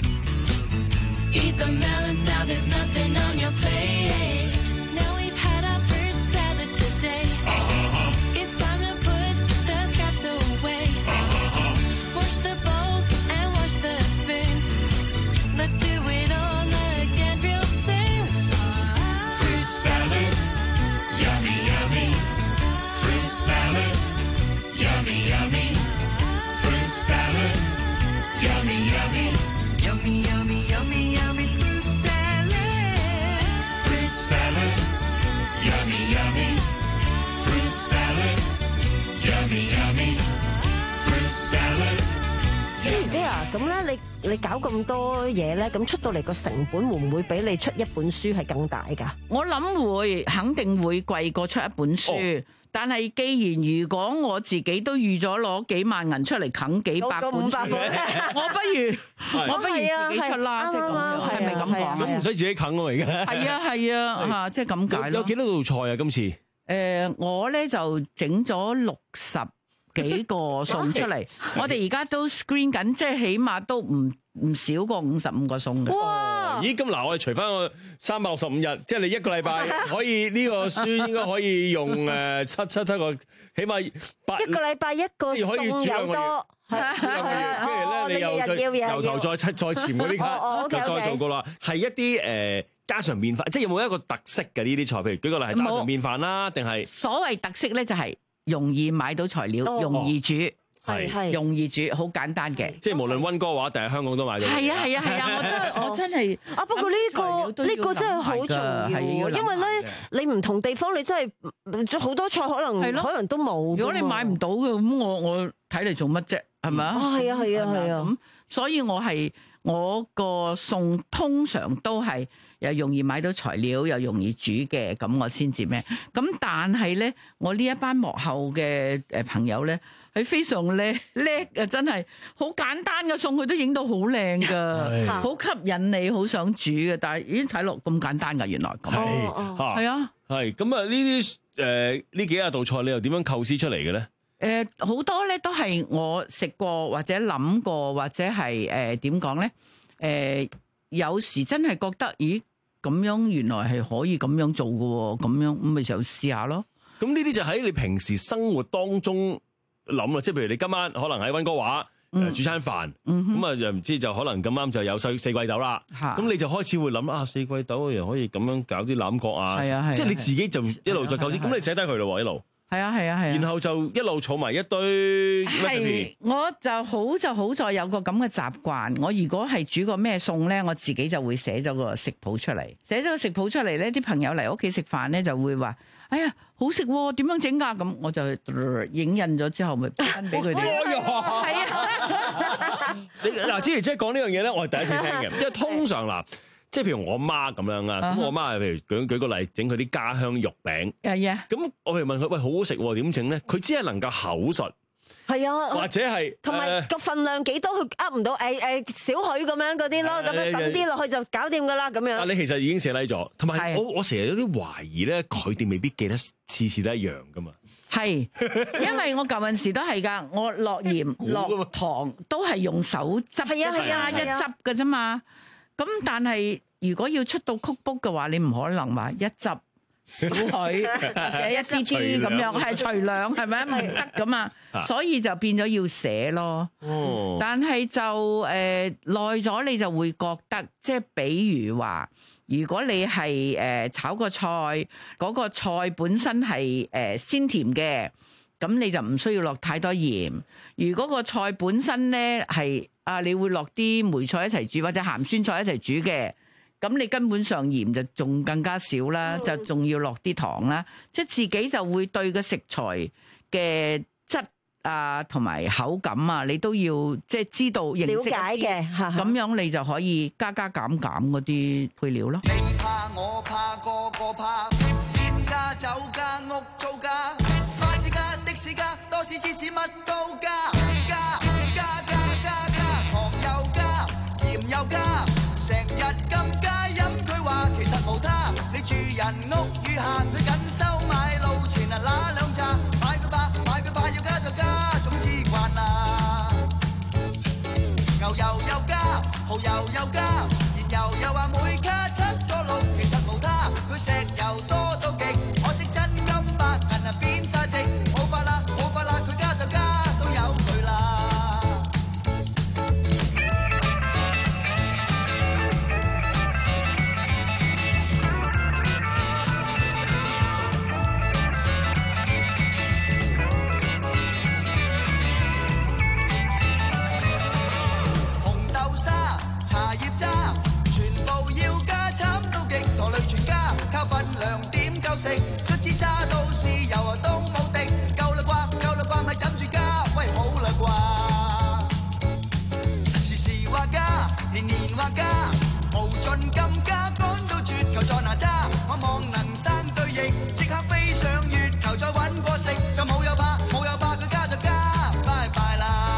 Eat the melons now, there's nothing on your plate. Now we've had our fruit salad today. Uh-huh. It's time to put the scraps away. Uh-huh. Wash the bowls and wash the spoon. Let's do it all again real soon. Fruit salad, yummy, yummy. Fruit salad, yummy, yummy. Fruit salad, yummy, yummy. Yummy, yummy, yummy, yummy. Fruit salad. Fruit salad, yummy, yummy. Fruit salad, yummy, yummy. Fruit salad. 姐姐啊，咁咧你你搞咁多嘢咧，咁出到嚟個成本會唔會比你出一本書係更大㗎？ 我諗會，肯定會貴過出一本書。哦，但係既然如果我自己都預咗攞幾萬銀出嚟啃幾百本書，我不如我不如自己出啦，即係咁樣，係咪咁講？ 咁唔使自己啃喎，而家。係啊係啊嚇，即係咁解咯。 有幾多道菜啊？今次？ 誒，我咧就整咗六十幾個餸出嚟，我哋而家都 screen 緊，即係起碼都唔唔少過五十五個餸嘅。 哇！咦，咁嗱，我哋除翻個三百六十五日，即係你一個禮拜可以呢個書應該可以用誒七七七個，起碼八一個禮拜一個餸有多。係啊， 跟住咧，你又再由頭再出再潛嗰啲卡，就再做過啦。係一啲誒家常便飯，即係有冇一個特色嘅呢啲菜？譬如舉個例係家常便飯啦，定係所謂特色咧就係容易買到材料，容易煮。 係係容易煮，好簡單嘅， 即係無論溫哥華定係香港都買到。 係啊係啊係啊！我真我真係啊！不過呢個呢個真係好重要，因為咧你唔同地方你真係好多菜可能可能都冇。 如果你買唔到嘅，咁我我睇嚟做乜啫？係咪啊？ 係啊係啊係啊！ 咁所以我係我個餸通常都係又容易買到材料，又容易煮嘅，咁我先至咩？咁但係咧，我呢一班幕後嘅誒朋友咧。係非常叻叻啊！真係好簡單嘅餸，佢都影到好靚噶，好吸引你，好想煮嘅。但係已經睇落咁簡單㗎，原來咁。 係係啊， 係咁啊！呢啲誒呢幾廿道菜，你又點樣構思出嚟嘅咧？ 誒好多咧都係我食過或者諗過，或者係誒點講咧？誒有時真係覺得，咦咁樣原來係可以咁樣做嘅喎，咁樣咁咪就試下咯。 咁呢啲就喺你平時生活當中。諗啦，即係譬如你今晚可能喺溫哥華誒煮餐飯，咁啊就唔知就可能咁啱就有四四季豆啦，咁你就開始會諗啊四季豆又可以咁樣搞啲欖角啊，即係你自己就一路再構思，咁你寫低佢咯，一路係啊係啊係啊， 然後就一路儲埋一堆。 係我就好就好在有個咁嘅習慣，我如果係煮個咩餸咧，我自己就會寫咗個食譜出嚟，寫咗個食譜出嚟咧，啲朋友嚟屋企食飯咧就會話。哎呀，好食喎！點樣整㗎？咁我就影印咗之後，咪分俾佢哋。係啊， 你嗱，之前即係講呢樣嘢咧，我係第一次聽嘅。即係通常嗱，即係譬如我媽咁樣啊，咁我媽譬如舉舉個例，整佢啲家鄉肉餅。 係啊。 咁我譬如問佢，喂，好好食喎，點整咧？佢只係能夠口述。 係啊， 或者係同埋個份量幾多，佢噏唔到，誒誒少許咁樣嗰啲咯，咁樣揼啲落去就搞掂噶啦，咁樣。 啊，你其實已經寫低咗，同埋我我成日有啲懷疑咧，佢哋未必記得次次都一樣噶嘛。 係，因為我舊陣時都係㗎，我落鹽落糖都係用手執，係啊係啊一執㗎啫嘛。咁但係如果要出到曲卜嘅話，你唔可能話一執。少許或者一支支咁樣，係隨量係咪？咪得咁啊，所以就變咗要寫咯。哦，但係就誒耐咗，你就會覺得，即係比如話，如果你係誒炒個菜，嗰個菜本身係誒鮮甜嘅，咁你就唔需要落太多鹽。如果個菜本身咧係啊，你會落啲梅菜一齊煮，或者鹹酸菜一齊煮嘅。咁你根本上鹽就仲更加少啦，就仲要落啲糖啦，即係自己就會對個食材嘅質啊同埋口感啊，你都要即係知道認識了解嘅， 咁樣你就可以加加減減嗰啲配料咯。 你怕我怕個個怕，店家酒家屋租家，巴士加的士加，多士芝士乜都加，加加加加加，糖又加，鹽又加，成日咁加。其實無他，你住人屋與限，佢緊收買路錢啊，拿兩扎，買佢怕，買佢怕要加就加，總之慣啦。 牛油又加，蠔油又加，熱油又話每卡七個六，其實無他，佢石油多到極，可惜真金白銀啊變晒值，冇法啦冇法啦，佢加就加，都有佢啦。茶葉渣，全部要加，慘到極，陀累全家，靠份量點夠食，卒之揸到豉油啊都冇滴，夠啦啩，夠啦啩，咪枕住加，喂好啦啩，時時話加，年年話加，無盡咁加，趕到絕求在哪吒，我望能生對翼，即刻飛上月球再揾過食，就冇有怕，冇有怕，佢加就加，拜拜啦。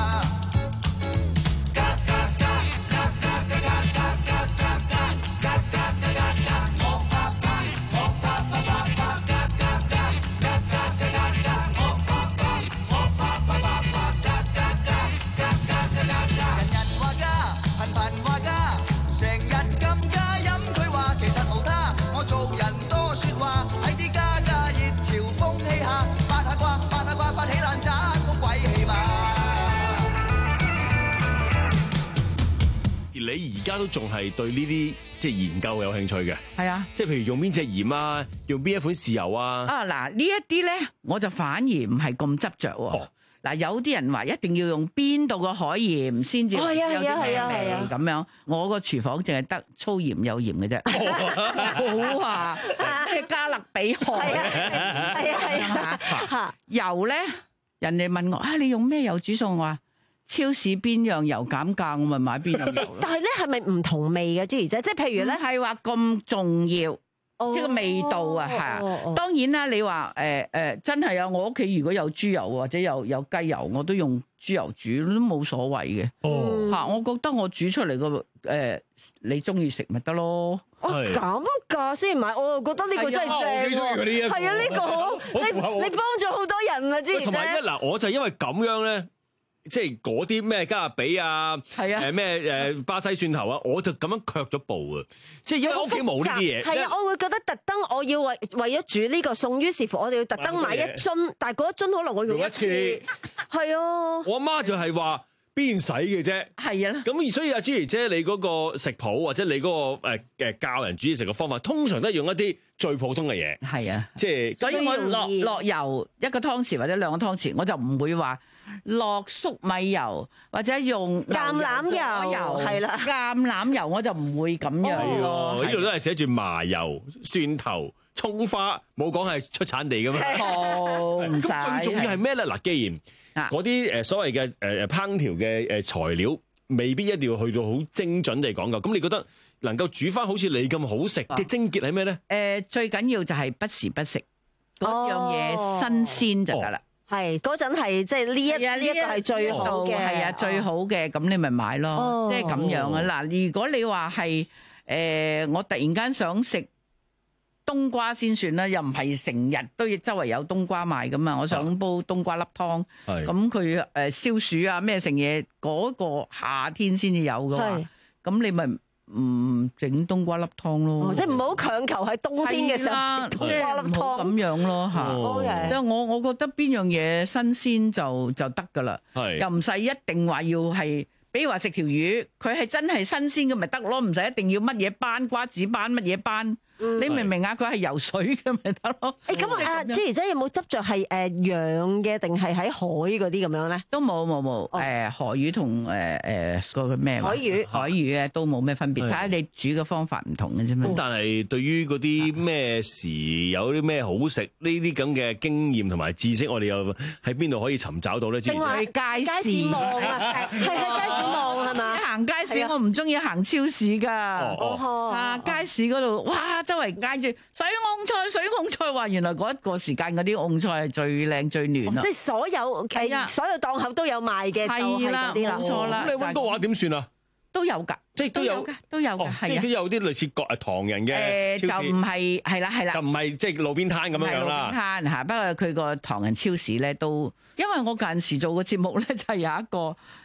你而家都仲係對呢啲即係研究有興趣嘅？ 係啊， 即係譬如用邊隻鹽啊，用邊一款豉油啊？ 啊嗱，呢一啲咧我就反而唔係咁執着喎。嗱、哦，有啲人話一定要用邊度嘅海鹽先至有啲咩味咁樣。我個廚房淨係得粗鹽有鹽嘅啫，冇話咩加勒比海。係啊係啊，油咧，人哋問我啊，你用咩油煮餸？我話超市邊樣油減價，我咪買邊樣油。 但係咧，係咪唔同味嘅朱兒姐？即係譬如咧， 係話咁重要， 哦、 即係個味道啊，係、哦哦、當然啦，你話誒誒，真係啊！我屋企如果有豬油或者有有雞油，我都用豬油煮都冇所謂嘅。哦，嚇！我覺得我煮出嚟個誒，你中意食咪得咯。 哦，咁㗎先唔係，我又覺得呢個真係正喎。係啊，呢、呢個好，你你幫咗好多人啊，朱兒姐。 同埋一嗱，我就因為咁樣咧。即係嗰啲咩加勒比啊，誒咩誒巴西蒜頭啊，我就咁樣卻咗步啊！即係因為屋企冇呢啲嘢。 係啊，我會覺得特登我要為為咗煮呢個餸，於是乎我哋要特登買一樽，但係嗰一樽可能我用一次。係啊， 我阿媽就係話邊使嘅啫。 係啊， 咁所以阿朱兒姐你嗰個食譜或者你嗰個誒誒教人煮嘢食嘅方法，通常都係用一啲最普通嘅嘢。 係啊， 即係所以我落落油一個湯匙或者兩個湯匙，我就唔會話。落粟米油或者用橄欖油，係啦， 橄欖油我就唔會咁樣咯。 呢度都係寫住麻油、蒜頭、葱花，冇講係出產地㗎嘛。 冇，唔使。 咁最重要係咩咧？嗱，既然嗰啲誒所謂嘅誒誒烹調嘅誒材料，未必一定要去到好精準地講究。咁你覺得能夠煮翻好似你咁好食嘅症結係咩咧？ 誒，最緊要就係不時不食，嗰樣嘢新鮮就得啦。 係嗰陣係即係呢一呢一個係最好嘅， 係啊最好嘅，咁你咪買咯，即係咁樣啊！嗱，如果你話係誒，我突然間想食冬瓜先算啦，又唔係成日都要周圍有冬瓜賣噶嘛，我想煲冬瓜粒湯，咁佢誒消暑啊咩成嘢，嗰個夏天先至有噶嘛，咁你咪。唔整冬瓜粒湯咯， 即係唔好強求喺冬天嘅時候食冬瓜粒湯咁樣咯嚇。即係我我覺得邊樣嘢新鮮就就得㗎啦，又唔使一定話要係，比如話食條魚，佢係真係新鮮嘅咪得咯，唔使一定要乜嘢斑瓜子斑乜嘢斑。你明唔明啊？佢係游水嘅咪得咯。 誒咁啊，朱兒姐有冇執着係誒養嘅定係喺海嗰啲咁樣咧？ 都冇冇冇誒河魚同誒誒嗰個咩？ 海魚海魚咧都冇咩分別，睇下你煮嘅方法唔同嘅啫嘛。 咁但係對於嗰啲咩時有啲咩好食呢啲咁嘅經驗同埋知識，我哋又喺邊度可以尋找到咧？ 定係街市望啊？係係街市望係嘛？ 行街市我唔中意行超市㗎。啊街市嗰度哇！周圍嗌住水蕹菜，水蕹菜話原來嗰一個時間嗰啲蕹菜係最靚最嫩啊！ 即係所有誒所有檔口都有賣嘅， 係啦，冇錯啦。 咁你溫哥華點算啊？ 都有㗎， 即係都有㗎，都有㗎， 即係都有啲類似國誒唐人嘅超市， 就唔係係啦係啦， 就唔係即係路邊攤咁樣樣啦。 路邊攤嚇，不過佢個唐人超市咧都，因為我嗰陣時做個節目咧就係有一個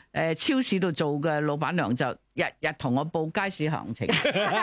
誒超市度做嘅老闆娘就日日同我報街市行情。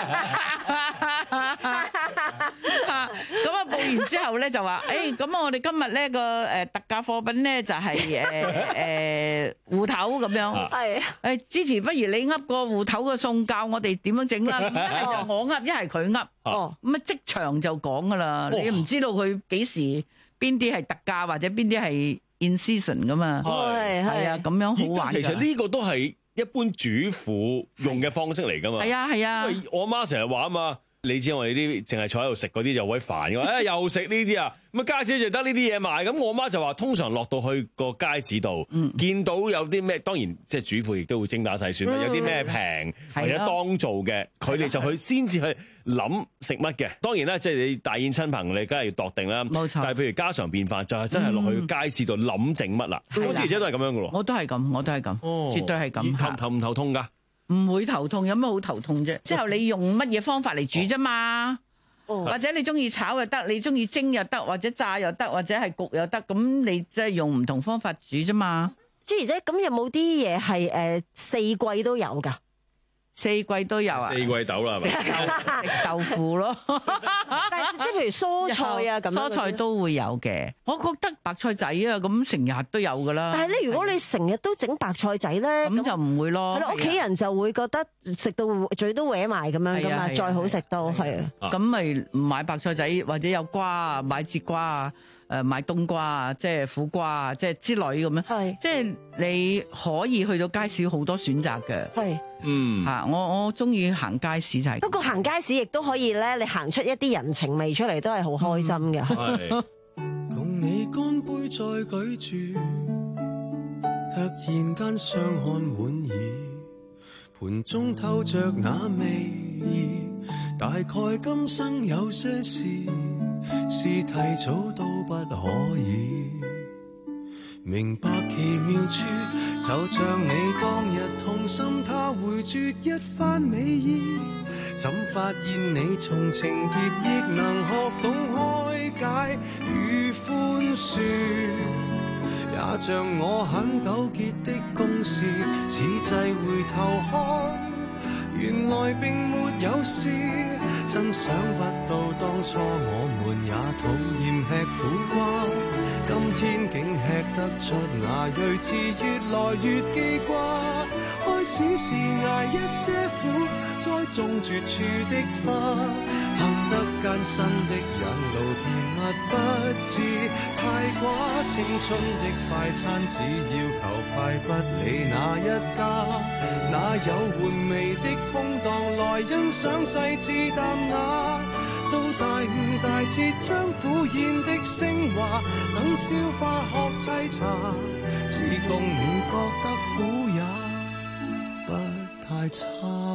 咁啊報完之後咧就話，誒咁我哋今日咧個誒特價貨品咧就係誒誒芋頭咁樣。係誒之前不如你噏個芋頭嘅餸教我哋點樣整啦。一係就我噏，一係佢噏。哦，咁啊即場就講噶啦，你唔知道佢幾時邊啲係特價或者邊啲係 in season 噶嘛。係係啊，咁樣好玩。 其實呢個都係一般主婦用嘅方式嚟噶嘛。係啊係啊， 因為我媽成日話啊嘛。你知我哋啲淨係坐喺度食嗰啲就好鬼煩嘅，誒又食呢啲啊，咁啊街市就得呢啲嘢賣，咁我媽就話通常落到去個街市度，嗯、見到有啲咩，當然即係主婦亦都會精打細算啦，嗯、有啲咩平或者當造嘅，佢哋、啊、就去先至去諗食乜嘅。當然啦，即係你大宴親朋，你梗係要度定啦。冇錯。但係譬如家常便飯，就係真係落去街市度諗整乜啦。我自己都係咁樣嘅咯。 我都係咁，我都係咁，哦、絕對係咁。 頭頭唔頭痛㗎？ 唔會頭痛，有咩好頭痛啫？之後你用乜嘢方法嚟煮啫嘛？哦、或者你中意炒又得，你中意蒸又得，或者炸又得，或者係焗又得，咁你即係用唔同方法煮啫嘛。 朱兒姐，咁有冇啲嘢係誒四季都有㗎？ 四季都有啊！ 四季豆啦，係咪？ 食豆腐咯， 但係即係譬如蔬菜啊咁， 蔬菜都會有嘅。我覺得白菜仔啊，咁成日都有㗎啦。 但係咧，如果你成日都整白菜仔咧， 咁就唔會咯。係咯， 屋企人就會覺得食到嘴都歪埋咁樣㗎嘛，再好食都係啊。 咁咪唔買白菜仔，或者有瓜啊，買節瓜啊。誒買冬瓜啊，即係苦瓜啊，即係之類咁樣。係，即係你可以去到街市好多選擇嘅。係，嗯嚇，我我中意行街市就係。不過行街市亦都可以咧，你行出一啲人情味出嚟，都係好開心嘅。係。 共你乾杯再舉住，突然間相看滿意，盤中透着那味意，大概今生有些事。是提早都不可以明白奇妙處，就像你當日痛心他回絕一番美意，怎發現你從情劫亦能學懂開解與寬恕，也像我很糾結的公事，此際回頭看原來並沒有事，真想不到當初我們也討厭吃苦瓜，今天竟吃得出那睿智，越來越記掛。開始是捱一些苦，栽種絕處的花，幸得艱辛的引路甜蜜不致太寡，青春的快餐只要求快，不理哪一家，哪有玩味的空檔來欣賞細緻淡雅，到大悟大徹將苦宴的升華，等消化學沏茶，只供你覺得苦也不太差。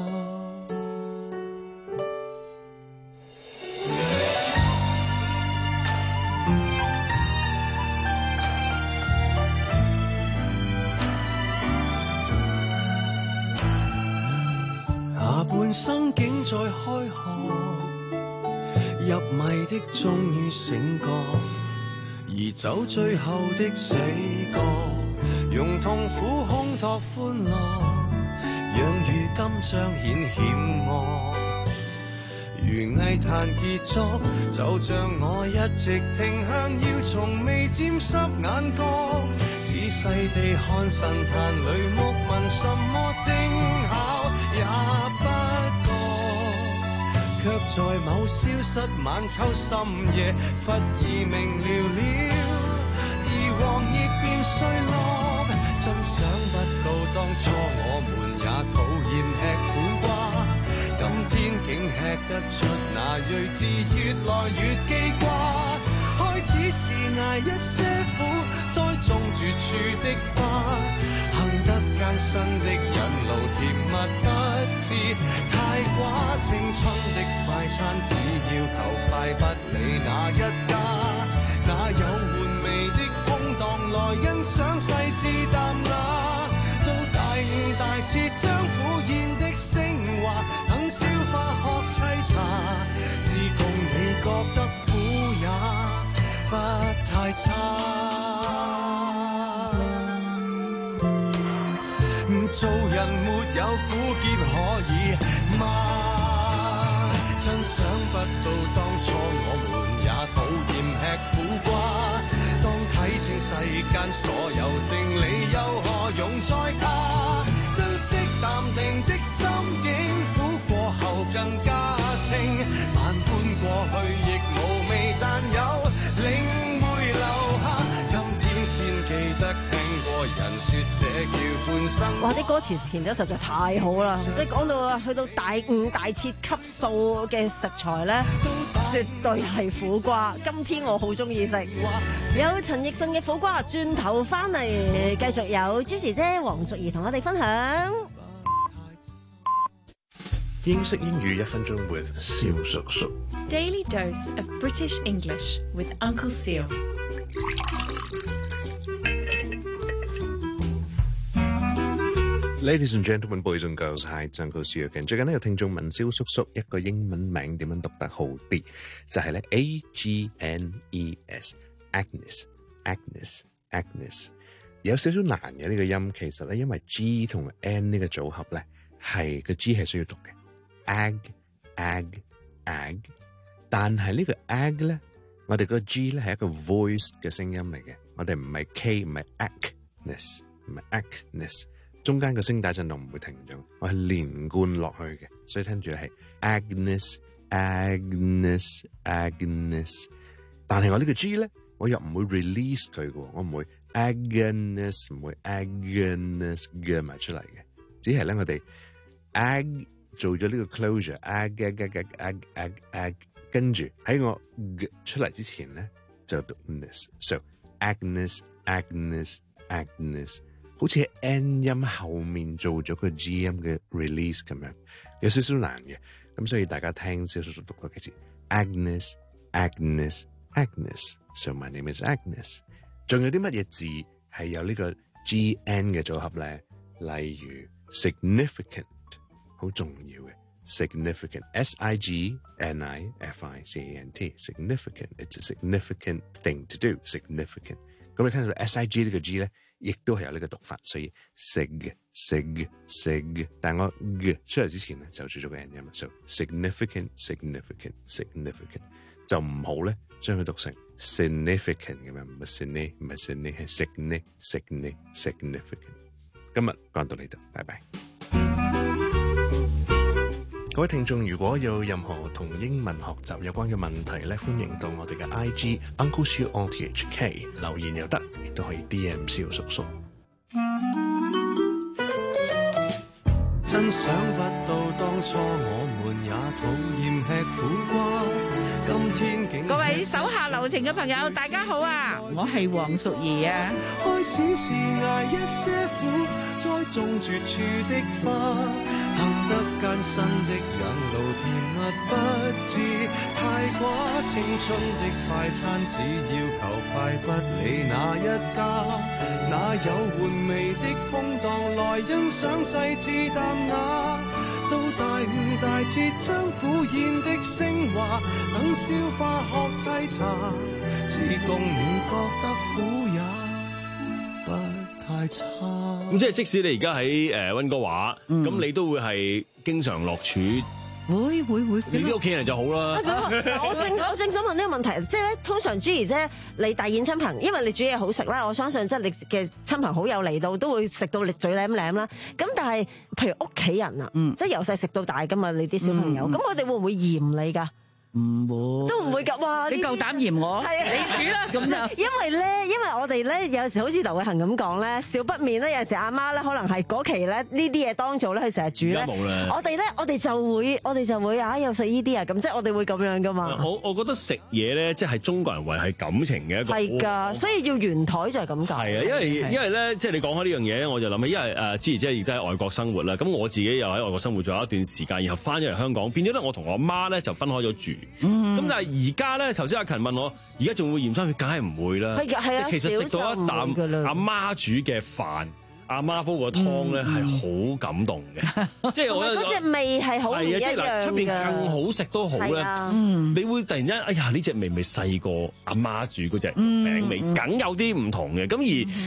下半生竟在開學，入迷的終於醒覺，而走最後的死角，用痛苦烘托歡樂，讓如今彰顯險惡。如藝壇傑作，就像我一直停向要從未沾濕眼角，仔細地看神壇裏木紋什麼精巧也不覺，卻在某消失晚秋深夜，忽已明了了，而黃葉變碎落，真想不到當初我們也討厭吃苦瓜，今天竟吃得出那睿智，越來越記掛。開始是捱一些苦，栽種絕處的花，幸得艱辛的引路甜蜜不致太寡，青春的快餐只要求快，不理哪一家，哪有玩味的空檔來欣賞細緻淡雅，到大悟大徹將苦宴的升華，等消化學沏茶，只供你覺得苦也不太差。 人沒有苦澀可以嗎？真想不到當初我們也討厭吃苦瓜。當睇清世間所有定理，又何用再怕？珍惜淡定的心境，苦過後更加清。萬般過去亦無味，但有領會留下。今天先記得聽過人說這叫半生。 哇！啲歌詞填得實在太好啦，即係講到啊，去到大五大切級數嘅食材咧，絕對係苦瓜。今天我好中意食，有陳奕迅嘅苦瓜。轉頭翻嚟繼續有朱時姐黃淑儀同我哋分享英式英語一分鐘 with 蕭叔叔。 Daily dose of British English with Uncle Seal. Ladies and gentlemen, boys and girls, hi, it's Uncle Seal again. 最近呢有聽眾問蕭叔叔一個英文名點樣讀得好啲，就係咧 A G N E S Agnes Agnes Agnes 有少少難嘅呢個音，其實咧因為 G 同 N 呢個組合咧係個 G 係需要讀嘅 ag ag ag， 但係呢個 ag 咧，我哋個 G 咧係一個 voice 嘅聲音嚟嘅，我哋唔係 K 唔係 Agnes 唔係 Agnes， 中間個聲帶震動唔會停咗，我係連貫落去嘅，所以聽住係 Agnes Agnes Agnes， 但係我呢個 G 咧，我又唔會 release 佢嘅，我唔會 Agnes 唔會 Agnes 嘅埋出嚟嘅，只係咧我哋 ag 做咗呢個 closure ag ag ag ag ag ag， 跟住喺我出嚟之前咧就讀 ness，so Agnes Agnes Agnes， 好似喺 N 音後面做咗個 G 音嘅 release 咁樣，有少少難嘅，咁所以大家聽少少讀多幾次 Agnes Agnes Agnes，so my name is Agnes。仲有啲乜嘢字係有呢個 G N 嘅組合咧？例如 significant， 好重要嘅 significant S I G N I F I C A N T significant， it's a significant thing to do significant。咁你聽到 S I G 呢個 G 咧，亦都係有呢個讀法，所以 sig sig sig， 但我 g 出嚟之前咧就做咗個 N 音， so significant significant significant， 就唔好咧將佢讀成 significant 咁樣，唔係 signi 唔係 signi 係 signi signi significant。今日講到呢度，拜拜。各位聽眾，如果有任何同英文學習有關嘅問題咧，歡迎到我哋嘅 I G Uncle Siu O T H K 留言又得，亦都可以 D M 蕭叔叔。 真想不到當初我們也討厭吃苦瓜，今天竟各位手下留情嘅朋友，大家好啊！我係黃淑儀啊。 開始是捱一些苦，栽種絕處的花，行得艱辛的引路，甜蜜不知太寡。青春的快餐只要求快，不理哪一家，哪有玩味的空檔來欣賞細緻淡雅。到大悟大徹將苦宴的升華，等消化學沏茶，只供你覺得苦也不太差。 咁即係即使你而家喺誒溫哥華，咁、嗯、你都會係經常落廚。 會會會， 你啲屋企人就好啦。 我正我正想問呢個問題，即係咧通常朱兒姐你大宴親朋，因為你煮嘢好食啦，我相信即係你嘅親朋好友嚟到都會食到你嘴舐舐啦。咁但係譬如屋企人啊，嗯、即係由細食到大噶嘛，你啲小朋友，咁佢哋會唔會嫌你㗎？ 唔會， 都唔會㗎。哇！ 你夠膽嫌我？係啊，你煮啦咁就。因為咧，因為我哋咧有時好似劉偉恒咁講咧，少不免咧有時阿媽咧可能係嗰期咧呢啲嘢當做咧，佢成日煮咧。我哋咧，我哋就會，我哋就會啊，又食呢啲啊，咁即係我哋會咁樣噶嘛。 我我覺得食嘢咧，即係中國人維係感情嘅一個。 係㗎，所以要圓台就係咁解。係啊，因為因為咧，即係你講開呢樣嘢，我就諗起，因為誒，之前即係而家喺外國生活啦，咁我自己又喺外國生活咗一段時間，然後翻咗嚟香港，變咗咧，我同我媽咧就分開咗住。嗯。咁但係而家咧，頭先阿勤問我，而家仲會嫌生佢，梗係唔會啦。係㗎，係啊，即係其實食到一啖阿媽煮嘅飯，阿媽煲個湯咧係好感動嘅。即係我嗰隻味係好唔一樣嘅。係啊，即係嗱，出邊更好食都好咧。嗯，你會突然間，哎呀，呢隻味咪細過阿媽煮嗰隻餅味，梗有啲唔同嘅。咁而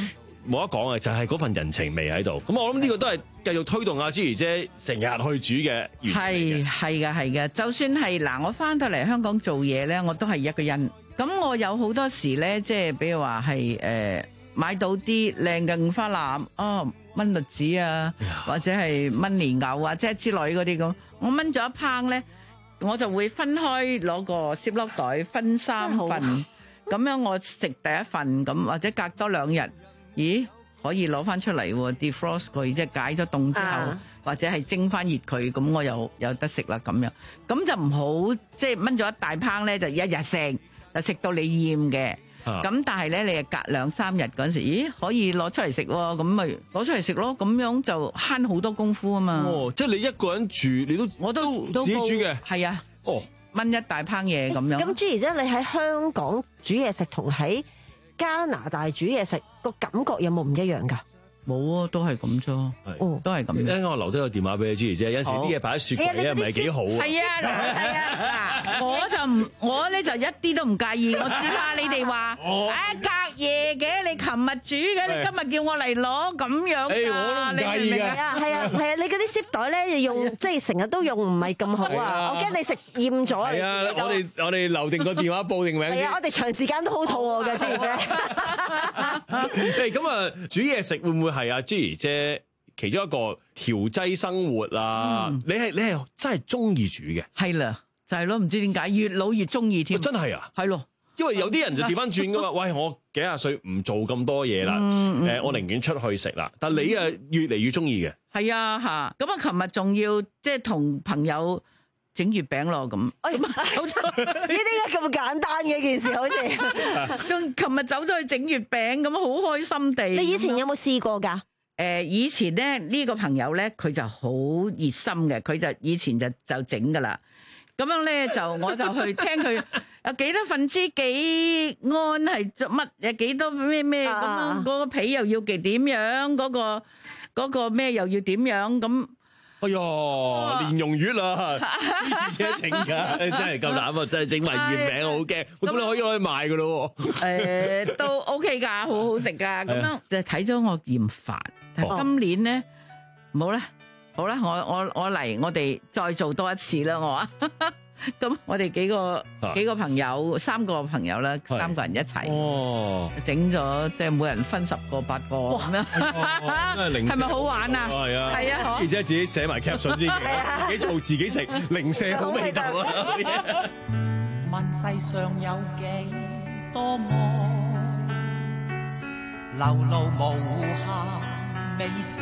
冇得講嘅，就係嗰份人情味喺度。咁我諗呢個都係繼續推動阿朱兒姐成日去煮嘅原因嚟嘅。 係係嘅係嘅，就算係嗱，我翻到嚟香港做嘢咧，我都係一個人。咁我有好多時咧，即係比如話係誒買到啲靚嘅五花腩，哦炆栗子啊，或者係炆蓮藕啊，即係之類嗰啲咁，我炆咗一烹咧，我就會分開攞個 Ziploc 袋分三份。咁樣我食第一份咁，或者隔多兩日，咦可以攞翻出嚟喎 defrost 佢，即係解咗凍之後，啊、或者係蒸翻熱佢，咁我又有得食啦咁樣。咁就唔好即係炆咗一大烹咧，就一日食，就食到你厭嘅。咁、啊、但係咧，你係隔兩三日嗰陣時，咦可以攞出嚟食喎，咁咪攞出嚟食咯，咁樣就慳好多功夫啊嘛。 哦，即係你一個人住，你都我都都自己煮嘅， 係啊。 哦。 炆一大烹嘢咁樣。 咁朱兒姐，你喺香港煮嘢食同喺加拿大煮嘢食個感覺有冇唔一樣㗎？ 冇啊，都係咁啫。哦，都係咁。 啱啱我留低個電話俾你，朱兒姐。有陣時啲嘢擺喺雪櫃咧，唔係幾好啊。 係啊，係啊，嗱，我就唔，我咧就一啲都唔介意。我只怕你哋話，誒隔夜嘅，你琴日煮嘅，你今日叫我嚟攞咁樣。 誒，我都唔介意㗎。 係啊，係啊，係啊，你嗰啲攝袋咧，用即係成日都用唔係咁好啊。我驚你食厭咗。 係啊，我哋我哋留定個電話報定名先。 係啊，我哋長時間都好肚餓㗎，朱兒姐。 誒咁啊，煮嘢食會唔會係阿朱兒姐其中一個調劑生活啊？嗯、你係你係真係中意煮嘅？ 係啦，就係、是、咯，唔知點解越老越中意添。 真係啊， 係咯， 因為有啲人就調翻轉噶嘛。喂，我幾廿歲唔做咁多嘢啦，誒、嗯嗯呃，我寧願出去食啦。但你啊，越嚟越中意嘅。係啊，吓咁啊！琴日仲要即係同朋友整月餅咯，咁。哎呀，呢啲咁簡單嘅一件事，好似仲琴日走咗去整月餅，咁好開心地。 你以前有冇試過㗎？ 誒，以前咧呢個朋友咧，佢就好熱心嘅，佢就以前就就整噶啦。咁樣咧就我就去聽佢有幾多分之幾安係做乜，有幾多咩咩咁樣，嗰個皮又要幾點樣，嗰個嗰個咩又要點樣咁。 哎呀，蓮蓉月啦，朱兒姐整噶，真係夠膽啊！真係整埋月餅，我好驚。咁你可以攞去賣噶咯？ 誒，都 OK 噶，好好食噶。咁樣就睇咗我嫌煩。但係今年咧，冇啦，好啦，我我我嚟，我哋再做多一次啦，我話。咁我哋幾個幾個朋友，三個朋友啦，三個人一齊，整咗即係每人分十個八個咁樣， 真係零，係咪好玩啊？ 係啊， 係啊， 而且自己寫埋 caption 先，自己做自己食，零舍好味道啊！ 問世上有幾多愛，流露無限美事，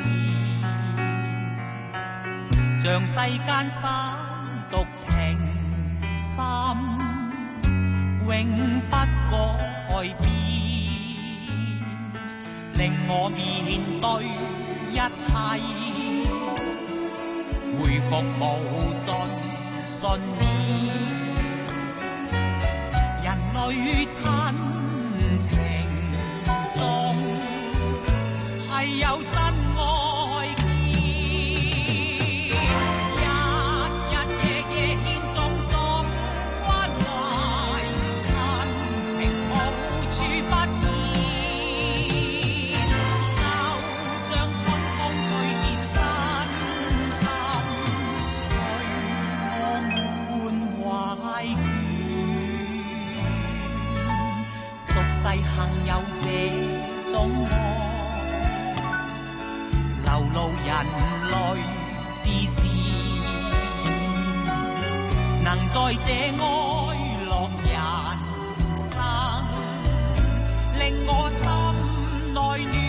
像世間三獨情。心永不改變，令我面對一切，回復無盡信念。人類親情中係有真愛。世幸有這種愛，流露人類之善，能在這愛樂人生，令我心內暖。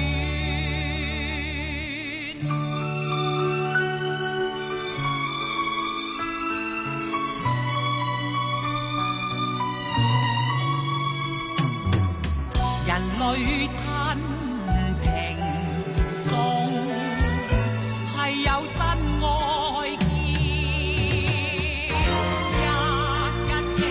人類親情中係有真愛結，日日夜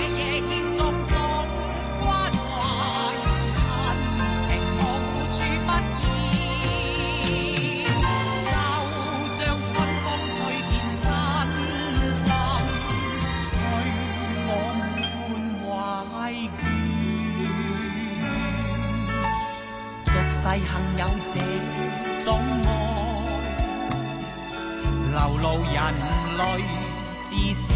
有這種愛，流露人類之事，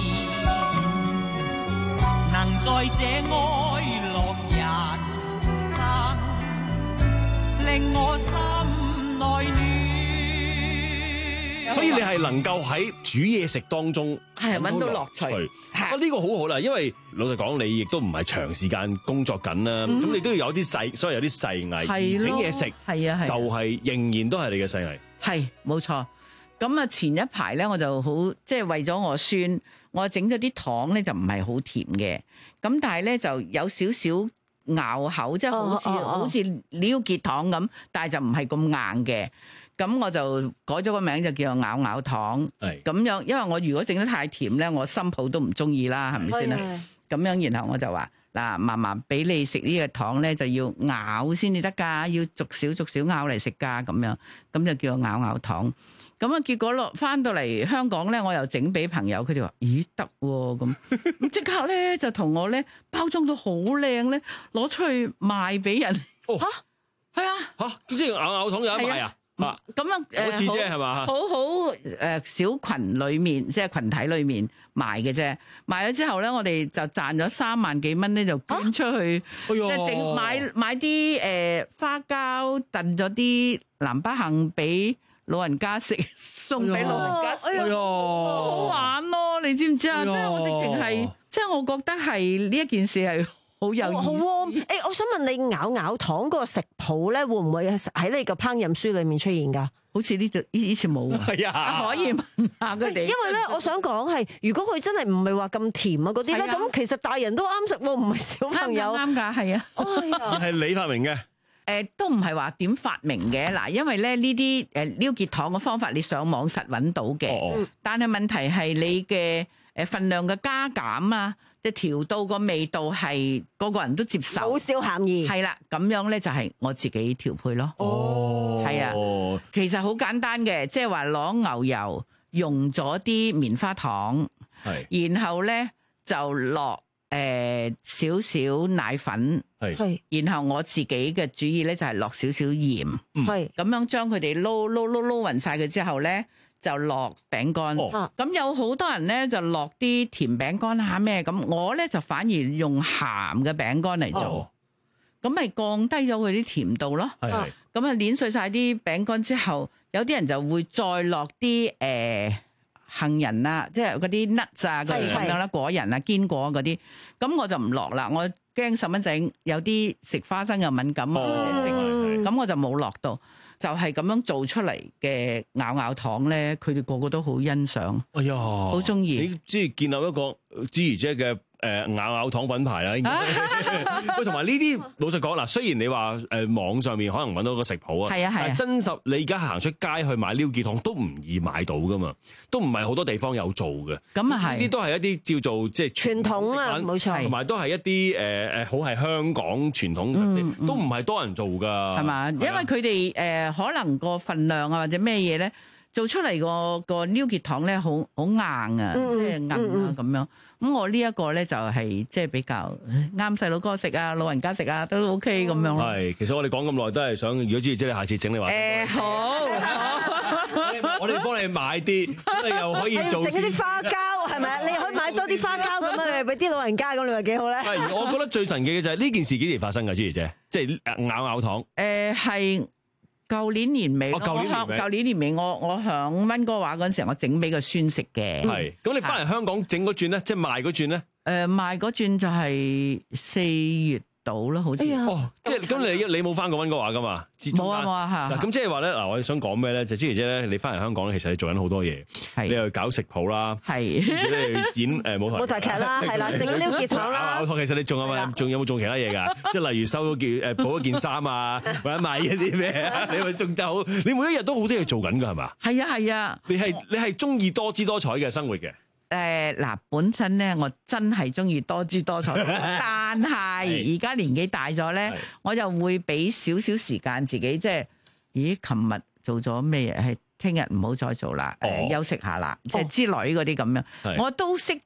能在這哀樂人生，令我心內暖。 所以你係能夠喺煮嘢食當中係揾到樂趣。 啊，呢個好好啦，因為老實講，你亦都唔係長時間工作緊啦，咁、嗯、你都要有啲細，所以有啲細藝整嘢食， 係啊， 就係仍然都係你嘅細藝。 係冇錯。咁啊，前一排咧我就好，即係為咗我孫，我整咗啲糖咧就唔係好甜嘅，咁但係咧就有少少咬口，即係好似、哦哦哦、好似鳥結糖咁，但係就唔係咁硬嘅。咁我就改咗個名就叫做咬咬糖，咁樣，因為我如果整得太甜咧，我新抱都唔中意啦，係咪先啦？咁樣，然後我就話嗱，嫲嫲俾你食呢個糖咧，就要咬先至得噶，要逐少逐少咬嚟食噶，咁樣，咁就叫做咬咬糖。咁啊，結果落翻到嚟香港咧，我又整俾朋友，佢哋話咦得喎，咁咁即刻咧就同我咧包裝到好靚咧，攞出去賣俾人。 哦， 吓係啊， 吓即係咬咬糖有得賣啊？ 啊，咁啊， 好似啫係嘛， 好好誒小群裏面，即係群體裏面賣嘅啫。賣咗之後咧，我哋就賺咗三萬幾蚊咧，就捐出去，即係整買買啲誒花膠，燉咗啲南北杏俾老人家食，送俾老人家食，哎呀，好玩咯！你知唔知啊？即係我直情係，即係我覺得係呢一件事係。好有好 warm，誒，我想問你咬咬糖嗰個食譜咧，會唔會喺你個烹飪書裏面出現㗎？ 好似呢度以以前冇啊， 係啊， 可以問下佢哋。因為咧，我想講係，如果佢真係唔係話咁甜啊嗰啲咧，咁其實大人都啱食喎，唔係小朋友。 啱㗎，係啊。 係你發明嘅？ 誒，都唔係話點發明嘅嗱，因為咧呢啲誒撩結糖嘅方法，你上網實揾到嘅。哦。但係問題係你嘅誒份量嘅加減啊。即係調到個味道係個個人都接受， 好少鹹意。 係啦，咁樣咧就係我自己調配咯。 哦， 係啊，其實好簡單嘅，即係話攞牛油溶咗啲棉花糖，係，然後咧就落誒少少奶粉，係，然後我自己嘅主意咧就係落少少鹽，係，咁樣將佢哋撈撈撈撈勻晒佢之後咧。就落餅乾，咁、哦、有好多人咧就落啲甜餅乾嚇咩咁，我咧就反而用鹹嘅餅乾嚟做，咁、哦、咪降低咗佢啲甜度咯。係，咁啊碾碎晒啲餅乾之後，有啲人就會再落啲誒杏仁啊，即係嗰啲 nuts 啊嗰啲咁樣啦，果仁啊堅果嗰啲，咁我就唔落啦，我驚細蚊仔有啲食花生又敏感啊，咁、哦、我就冇落到。就係咁樣做出嚟嘅咬咬糖咧，佢哋個個都好欣賞。 哎呀， 好中意！ 你即係建立一個芝兒姐嘅誒咬咬糖品牌啦。喂，同埋呢啲老實講嗱，雖然你話誒網上面可能揾到個食譜啊，係啊係，但係真實你而家行出街去買撩結糖都唔易買到噶嘛，都唔係好多地方有做嘅。咁啊係，呢啲都係一啲叫做即係傳統啊，冇錯，同埋都係一啲誒誒好係香港傳統特色，嗯嗯、都唔係多人做噶，係嘛？因為佢哋誒可能個份量啊或者咩嘢咧，做出嚟個個撩結糖咧好好硬啊，即係硬啊咁樣。咁我呢一個咧就係即係比較啱細佬哥食啊，老人家食啊都 OK 咁樣咯。係，其實我哋講咁耐都係想，如果知即係你下次整你話誒好，我哋幫你買啲，咁你又可以做整啲花膠係咪啊？你可以買多啲花膠咁樣俾啲老人家咁，你話幾好咧？係，我覺得最神奇嘅就係呢件事幾時發生㗎，朱兒姐，即係咬咬糖。誒係。舊年年尾，舊年年尾，舊年年尾，我我響溫哥華嗰陣時候，我整俾個孫食嘅。係，咁你翻嚟香港整嗰轉咧，即係賣嗰轉咧？誒，賣嗰轉就係四月到啦，好似。哦，即係咁你你冇翻過溫哥華噶嘛？冇啊冇啊嚇。嗱，咁即係話咧，嗱，我哋想講咩咧？就朱兒姐咧，你翻嚟香港咧，其實你做緊好多嘢。係。你又搞食譜啦。係。跟住咧演誒舞台。舞台劇啦，係啦，整撩結糖啦。其實你仲有冇仲有冇做其他嘢㗎？即係例如收咗件誒補咗件衫啊，或者買一啲咩啊？你咪仲就好，你每一日都好多嘢做緊㗎係嘛？係啊係啊。你係你係中意多姿多彩嘅生活嘅。誒嗱，本身咧我真係中意多姿多彩，但係而家年紀大咗咧，我就會俾少少時間自己，即係，咦？琴日做咗咩嘢？係聽日唔好再做啦，誒、哦、休息下啦，即係之類嗰啲咁樣，我都識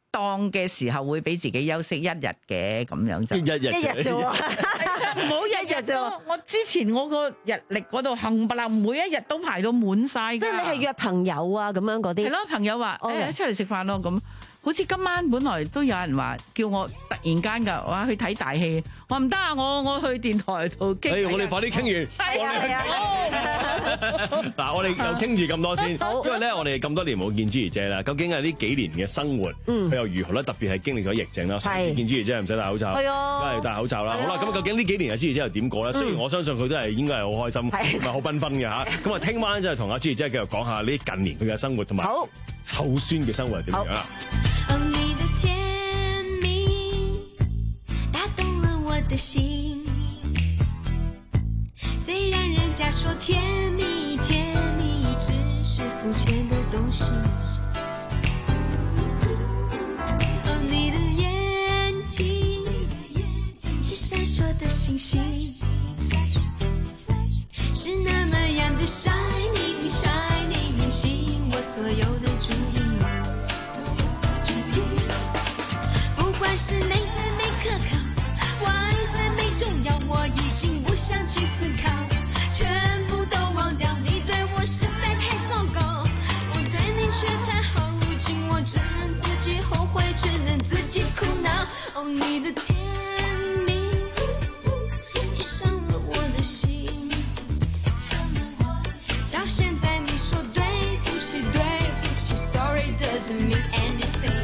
當嘅時候會俾自己休息一日嘅，咁樣就一日一日啫喎， 唔好一日啫喎。我之前我個日曆嗰度冚唪唥每一日都排到滿晒㗎。 即係你係約朋友啊咁樣嗰啲。 係咯，朋友話誒出嚟食飯咯咁。好似今晚本來都有人話叫我突然間㗎，話去睇大戲，我唔得啊！我我去電台度傾。 誒，我哋快啲傾完。 係啊係啊。 嗱，我哋又傾住咁多先，因為咧我哋咁多年冇見朱怡姐啦，究竟係呢幾年嘅生活佢又如何咧？特別係經歷咗疫症啦，上次見朱怡姐唔使戴口罩，梗係戴口罩啦。好啦，咁究竟呢幾年阿朱怡姐又點過咧？雖然我相信佢都係應該係好開心，唔係好繽紛嘅嚇。咁啊，聽晚就同阿朱怡姐繼續講下呢近年佢嘅生活同埋湊孫嘅生活係點樣啦。 哦，你的甜蜜打動了我的心，雖然人家說甜蜜甜蜜只是膚淺的東西。哦，你的眼睛是閃爍的星星，是那麼樣的 shining shining， 吸引我所有的注意。不管是內在美可靠，外在美重要，我已經不想去思考，全部都忘掉，你對我實在太糟糕，我對你卻太好，如今我只能自己後悔，只能自己苦惱。哦，你的甜蜜你傷了我的心，到現在你說對不起對不起 Sorry doesn't mean anything。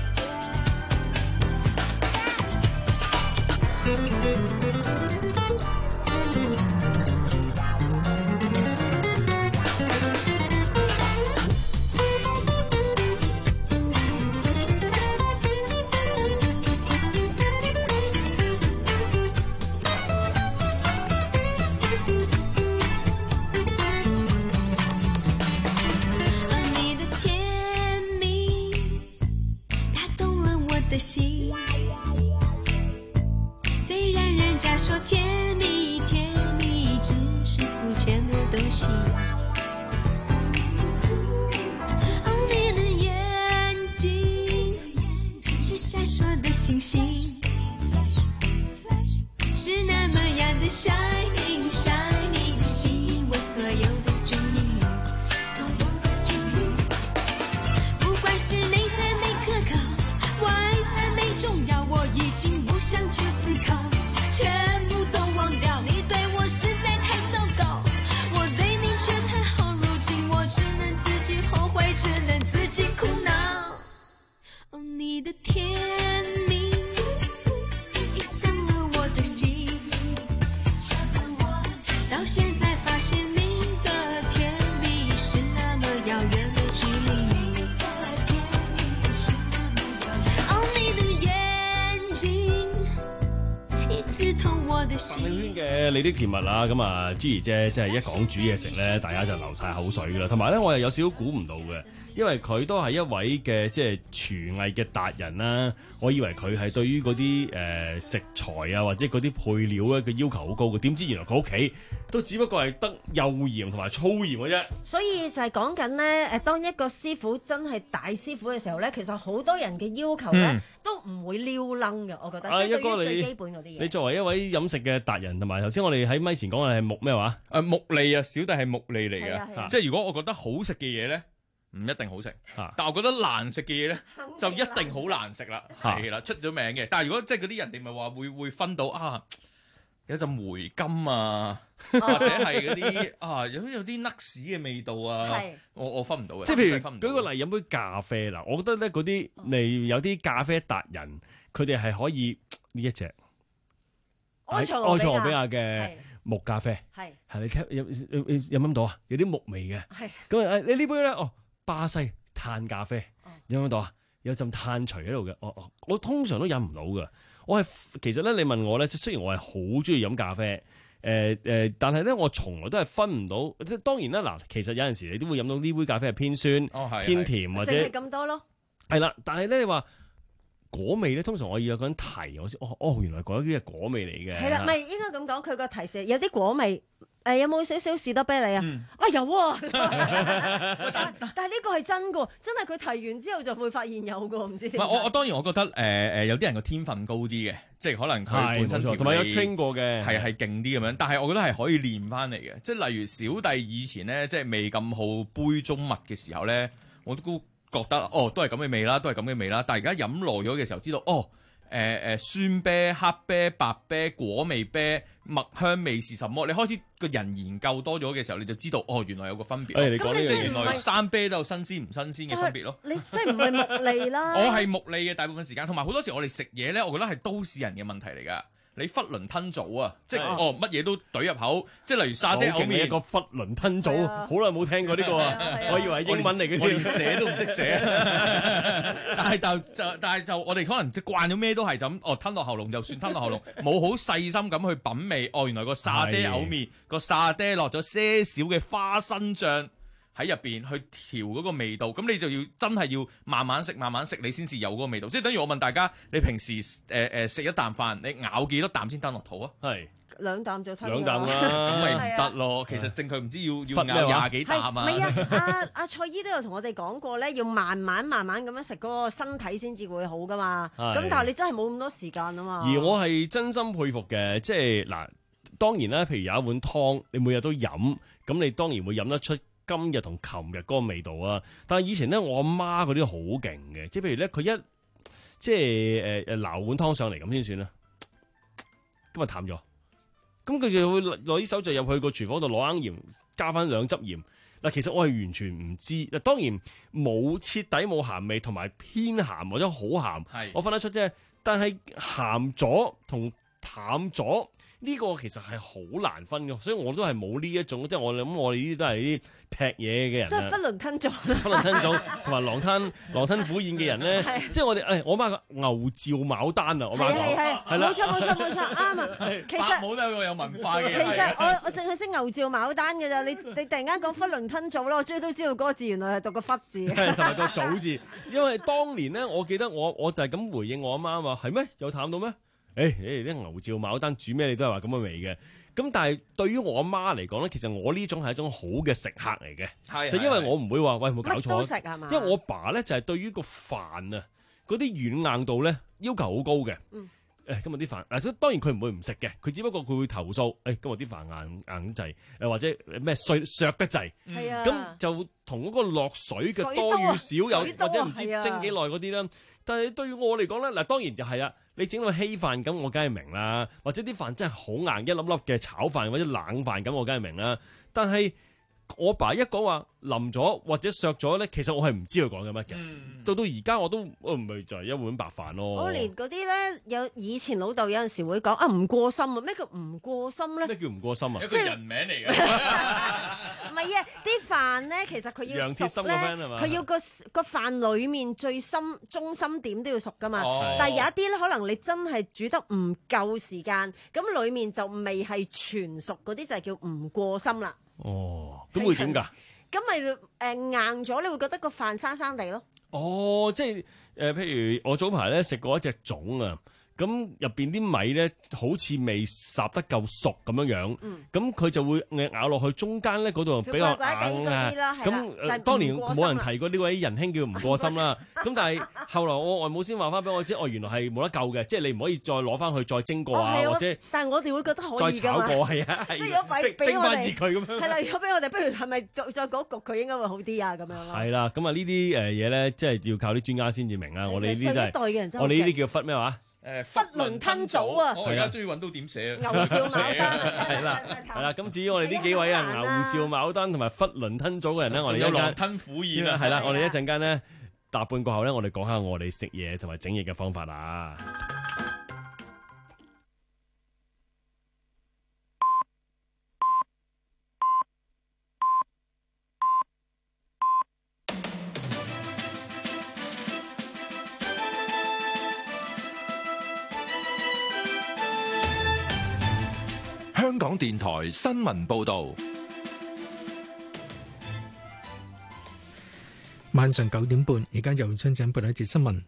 你的甜蜜打動了我的心，雖然人家說甜蜜甜蜜只是膚淺的東西。哦，你的眼睛是閃爍的星星，是那麼樣的 shining shining， 吸引我所有的注意。不管是內在美可靠，外在美重要，我已經不想去思考，全部都忘掉，你對我實在太糟糕，我對你卻太好，如今我只能自己後悔，只能自己苦惱。哦，你的甜蜜你傷了我的心，到現在發現你的甜蜜是那麼遙遠的距離。 范永圈嘅你啲甜蜜啦，咁啊朱怡姐即係一講煮嘢食咧，大家就流晒口水噶啦。同埋咧，我又有少少估唔到嘅，因為佢都係一位嘅即係廚藝嘅達人啦。我以為佢係對於嗰啲誒食材啊或者嗰啲配料咧嘅要求好高嘅，點知原來佢屋企都只不過係得幼鹽同埋粗鹽嘅啫。 所以就係講緊咧，誒當一個師傅真係大師傅嘅時候咧，其實好多人嘅要求咧、嗯、都唔會撩楞嘅，我覺得。啊，即係對於最基本嗰啲嘢。 你作為一位飲食嘅達人，同埋頭先我哋喺咪前講嘅係木咩話？ 誒木脷啊，小弟係木脷嚟嘅， 啊、 即係如果我覺得好食嘅嘢咧，唔一定好食，啊、但係我覺得難食嘅嘢咧，就一定好難食啦，係啦、啊，出咗名嘅。但係如果即係嗰啲人哋咪話會會分到啊，有陣梅金啊，或者係嗰啲啊有有啲 nuts 嘅味道啊，我我分唔到嘅。 即係譬如舉個例，飲杯咖啡啦，我覺得咧嗰啲你有啲咖啡達人，佢哋係可以呢一隻。埃塞俄比亞嘅木咖啡，係係你聽有有飲到啊？有啲木味嘅，係咁啊！你呢杯咧哦，巴西碳咖啡飲唔飲到啊？有陣碳除喺度嘅，哦哦，我通常都飲唔到嘅。我係其實咧，你問我咧，雖然我係好中意飲咖啡，誒、呃、誒、呃，但係咧我從來都係分唔到。即係當然啦，嗱，其實有陣時你都會飲到呢杯咖啡係偏酸、哦、偏甜或者淨係咁多咯。係啦，但係咧你話。果味咧，通常我要有個人提我先，哦哦，原來嗰啲係果味嚟嘅。 係啦，唔係應該咁講，佢個提示有啲果味誒有冇少少士多啤梨啊？啊有啊！但但係呢個係真㗎，真係佢提完之後就會發現有㗎，唔知點解。 我我當然我覺得誒誒、呃、有啲人個天分高啲嘅，即係可能佢本身同埋有 train 過嘅， 係係勁啲咁樣。但係我覺得係可以練翻嚟嘅，即係例如小弟以前咧，即係未咁好杯中物嘅時候咧，我都覺得哦都係咁嘅味啦，都係咁嘅味啦。但係而家飲耐咗嘅時候，知道哦。誒誒、呃、酸啤、黑啤、白啤、果味啤、麥香味是什麼？你開始個人研究多咗嘅時候，你就知道哦，原來有個分別。誒、哎，你講呢樣原來生啤都有新鮮唔新鮮嘅分別咯。 你即係唔係木利啦？ 我係木利嘅大部分時間，同埋好多時我哋食嘢咧，我覺得係都市人嘅問題嚟㗎。你囫圇吞棗啊，即係哦乜嘢都懟入口，即係例如沙爹牛麵一個囫圇吞棗，好耐冇聽過呢個啊！我以為係英文嚟嘅，我連寫都唔識寫。但係就就但係就我哋可能即係慣咗咩都係就咁，哦吞落喉嚨就算吞落喉嚨，冇好細心咁去品味。哦，原來個沙爹牛麵個沙爹落咗些少嘅花生醬喺入邊去調嗰個味道，咁你就要真係要慢慢食，慢慢食，你先至有嗰個味道。即係等於我問大家，你平時誒誒食一啖飯，你咬幾多啖先吞落肚啊？係兩啖就吞。 兩啖啦， 咁咪唔得咯。其實正確唔知要要咬廿幾啖啊。 唔係啊，阿阿蔡姨都有同我哋講過咧，要慢慢慢慢咁樣食，嗰個身體先至會好噶嘛。咁但係你真係冇咁多時間啊嘛。 而我係真心佩服嘅，即係嗱，當然啦，譬如有一碗湯，你每日都飲，咁你當然會飲得出今日同琴日嗰個味道啊！但係以前咧，我阿媽嗰啲好勁嘅，即係譬如咧，佢一即係誒誒撈碗湯上嚟咁先算啦。今日淡咗，咁佢就會攞啲手就入去個廚房度攞羹鹽，加翻兩汁鹽。嗱，其實我係完全唔知。嗱，當然冇徹底冇鹹味，同埋偏鹹或者好鹹， 係我分得出啫。但係鹹咗同淡咗。呢個其實係好難分嘅，所以我都係冇呢一種，即係我諗我哋呢啲都係啲劈嘢嘅人， 都係囫圇吞棗、 囫圇吞棗同埋狼吞狼吞虎咽嘅人咧，即係我哋誒，我媽個牛照牡丹啊，我媽講係係係冇錯冇錯冇錯啱啊！其實冇得一個有文化嘅。 其實我我淨係識牛照牡丹嘅咋，你你突然間講囫圇吞棗啦，我終於都知道嗰個字原來係讀個忽字， 同埋個棗字，因為當年咧，我記得我我就係咁回應我阿媽話係咩？有淡到咩？誒誒，啲、哎、牛照牡丹煮咩你都係話咁嘅味嘅，咁但係對於我阿媽嚟講咧，其實我呢種係一種好嘅食客嚟嘅， 係就因為我唔會話喂冇搞錯， 乜都食係嘛？ 因為我爸咧就係對於個飯啊嗰啲軟硬度咧要求好高嘅。嗯誒今日啲飯，嗱，當然佢唔會唔食嘅，佢只不過佢會投訴，誒今日啲飯硬硬滯，誒或者咩碎削得滯， 係啊， 咁就同嗰個落水嘅多與少有，或者唔知蒸幾耐嗰啲啦。但係對於我嚟講咧，嗱當然就係啦，你整到稀飯咁，我梗係明啦，或者啲飯真係好硬一粒粒嘅炒飯或者冷飯咁，我梗係明啦。但係我爸一講話淋咗或者削咗咧，其實我係唔知佢講緊乜嘅。嗯、到到而家我都唔係就係一碗白飯咯。 我連嗰啲咧有以前老豆有陣時會講啊唔過心啊，咩叫唔過心咧？ 咩叫唔過心啊？ 一個人名嚟嘅。 唔係啊，啲飯咧其實佢要熟咧，佢要個個飯裡面最深中心點都要熟噶嘛。哦、但係有一啲咧，可能你真係煮得唔夠時間，咁裡面就未係全熟嗰啲，就係叫唔過心啦。 哦，咁會點㗎？ 咁咪誒硬咗，你會覺得個飯生生地咯。 哦，即係誒、呃，譬如我早排咧食過一隻粽啊，咁入邊啲米咧好似未烚得夠熟咁樣樣，咁佢、嗯、就會咬落去中間咧嗰度比較硬啊。咁、呃、當年冇人提過呢位仁兄叫唔過心啦。咁但係後來我外母先話翻俾我知，哦原來係冇得救嘅，即係你唔可以再攞翻去再蒸過啊，哦、或者但係我哋會覺得可以再炒過係啊， 即係如果俾俾我哋佢咁樣， 係啦，如果俾我哋，不如係咪再焗焗佢應該會好啲啊？咁樣咯。 係啦，咁啊呢啲誒嘢咧，即係要靠啲專家先至明啊。我哋呢啲都係我哋呢啲叫忽咩話？ 誒囫圇吞棗啊！ 我而家終於揾到點寫牛照牡丹係啦，係啦。咁至於我哋呢幾位啊，牛照牡丹同埋囫圇吞棗嘅人咧，我哋有狼吞虎咽啊！ 係啦，我哋一陣間咧，搭半過後咧，我哋講下我哋食嘢同埋整嘢嘅方法啊。 香港電台新聞報道， 晚上九點半，而家由張井報道一節新聞。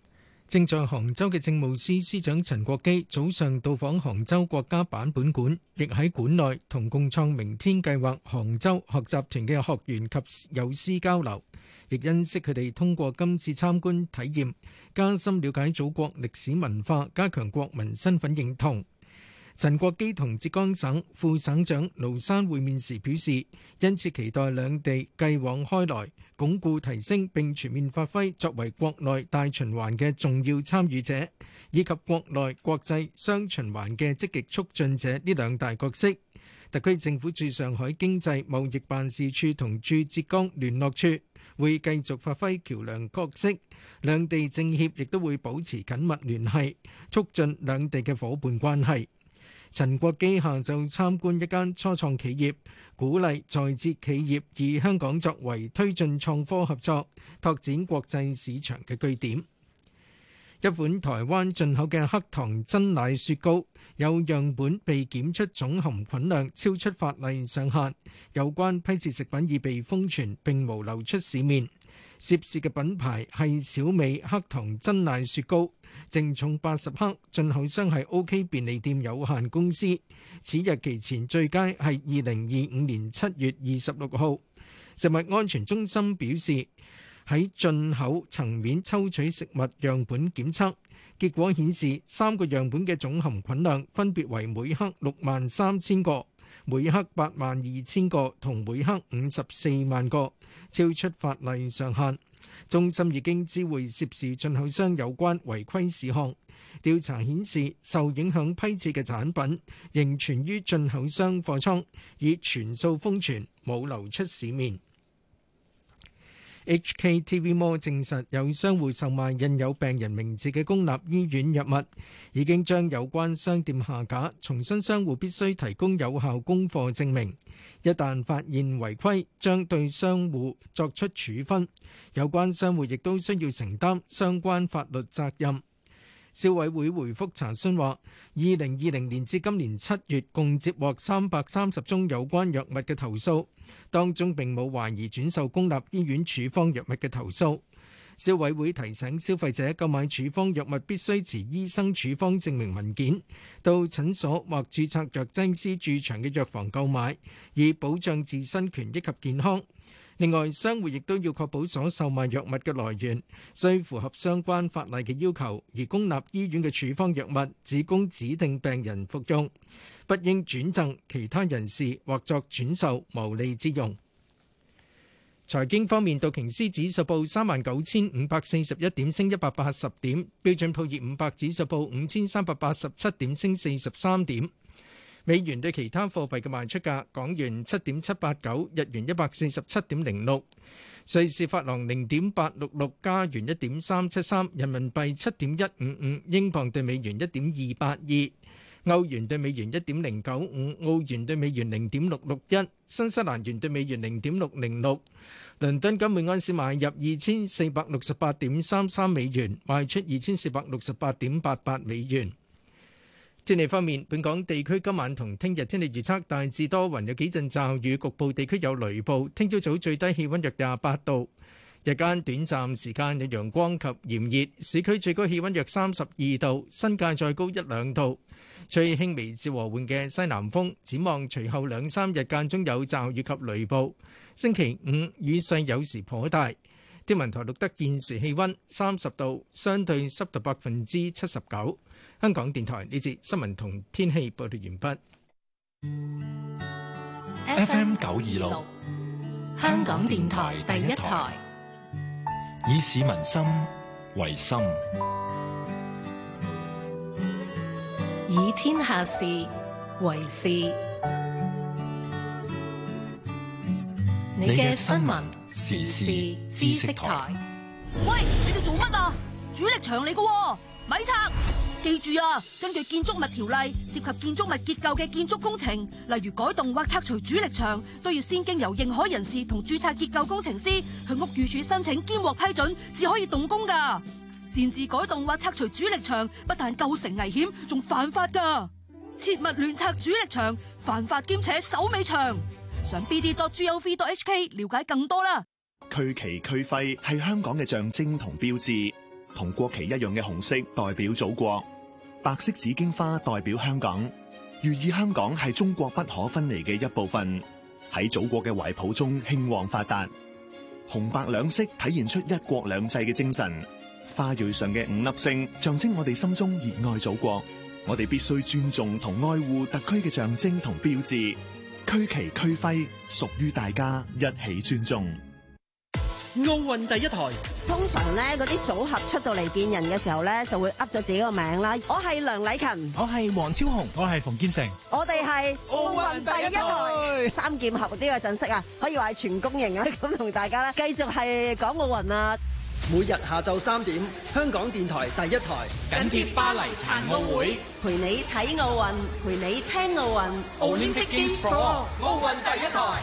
正在杭州嘅政務司司長陳國基早上到訪杭州國家版本館，亦喺館內同共創明天計劃杭州學習團嘅學員及友師交流，亦欣悉佢哋通過今次參觀體驗，加深了解祖國歷史文化，加強國民身份認同。陳國基同浙江省副省長盧山會面時表示，因此期待兩地繼往開來，鞏固提升並全面發揮作為國內大循環嘅重要參與者，以及國內國際雙循環嘅積極促進者呢兩大角色。特區政府駐上海經濟貿易辦事處同駐浙江聯絡處會繼續發揮橋梁角色，兩地政協亦都會保持緊密聯繫，促進兩地嘅伙伴關係。陳國基下晝參觀一間初創企業，鼓勵在浙企業以香港作為推進創科合作、拓展國際市場嘅據點。一款台灣進口嘅黑糖珍奶雪糕有樣本被檢出總含菌量超出法例上限，有關批次食品已被封存並無流出市面。涉事嘅品牌係小美黑糖珍奶雪糕，淨重八十克，進口商係 OK 便利店有限公司。此日期前最佳係二零二五年七月二十六號。食物安全中心表示，喺進口層面抽取食物樣本檢測，結果顯示三個樣本嘅總含菌量分別為每克六萬三千個、每克八萬二千個同每克五十四萬個，超出法例上限。中心已經知會涉事進口商有關違規事項。調查顯示，受影響批次嘅產品仍存於進口商貨倉，已全數封存，冇流出市面。H K T V Mall 證實有商戶售賣印有病人名字嘅公立醫院藥物，已經將有關商店下架，重申商戶必須提供有效供貨證明。一旦發現違規，將對商戶作出處分。有關商戶亦都需要承擔相關法律責任。消委會回覆查詢話，二零二零年至今年七月共接獲三百三十宗有關藥物嘅投訴，當中並冇懷疑轉售公立醫院處方藥物嘅投訴。消委會提醒消費者購買處方藥物必須持醫生處方證明文件，到診所或註冊藥劑師駐場嘅藥房購買，以保障自身權益及健康。另外，商戶亦都要確保所售賣藥物嘅來源須符合相關法例嘅要求，而公立醫院嘅處方藥物只供指定病人服用，不應轉贈其他人士或作轉售牟利之用。財經方面，道瓊斯指數報三萬九千五百四十一點，升一百八十點；標準普爾五百指數報五千三百八十七點，升四十三點。美元對其他貨幣嘅賣出價：港元七點七八九，日元一百四十七點零六，瑞士法郎零點八六六，加元一點三七三，人民幣七點一五五，英鎊對美元一點二八二，歐元對美元一點零九五，澳元對美元零點六六一，新西蘭元對美元零點六零六。倫敦金每安士買入二千四百六十八點三三美元，賣出二千四百六十八點八八美元。天氣方面，本港地區今晚同聽日天氣預測大致多雲，有幾陣驟雨，局部地區有雷暴。聽朝早最低氣溫約廿八度，日間短暫時間有陽光及炎熱，市區最高氣溫約三十二度，新界再高一兩度。吹輕微至和緩嘅西南風。展望隨後兩三日間中有驟雨及雷暴，星期五雨勢有時頗大。天文台錄得現時氣溫三十度，相對濕度百分之七十九。香港電台呢節新聞同天氣報道完畢。 F M 九二六， 香港電台第一台， 以市民心為心， 以天下事為事。你嘅新聞時事知識台。 喂，你哋做乜啊？主力牆嚟㗎，咪拆！記住啊，根據建築物條例，涉及建築物結構嘅建築工程，例如改動或拆除主力牆，都要先經由認可人士同註冊結構工程師去屋宇署申請兼獲批准，至可以動工噶。擅自改動或拆除主力牆，不但構成危險，仲犯法噶。切勿亂拆主力牆，犯法兼且手尾長。上 b d dot gov dot h k 了解更多啦。 區旗區徽係香港嘅象徵同標誌。 同國旗一樣嘅紅色代表祖國，白色紫荊花代表香港，寓意香港係中國不可分離嘅一部分，喺祖國嘅懷抱中興旺發達。紅白兩色體現出一國兩制嘅精神，花蕊上嘅五粒星象徵我哋心中熱愛祖國。我哋必須尊重同愛護特區嘅象徵同標誌，區旗區徽屬於大家，一起尊重。 奧運第一台， 通常咧嗰啲組合出到嚟見人嘅時候咧，就會噏咗自己個名啦。我係梁禮勤， 我係黃超雄，我係馮建成， 我哋係奧運第一台。三劍俠呢個陣式啊，可以話係全公認啊。咁同大家咧繼續係講奧運啊。 每日下晝三點，香港電台第一台緊貼巴黎殘奧會， 陪你睇奧運，陪你聽奧運。 Olympic Games for All，奧運第一台。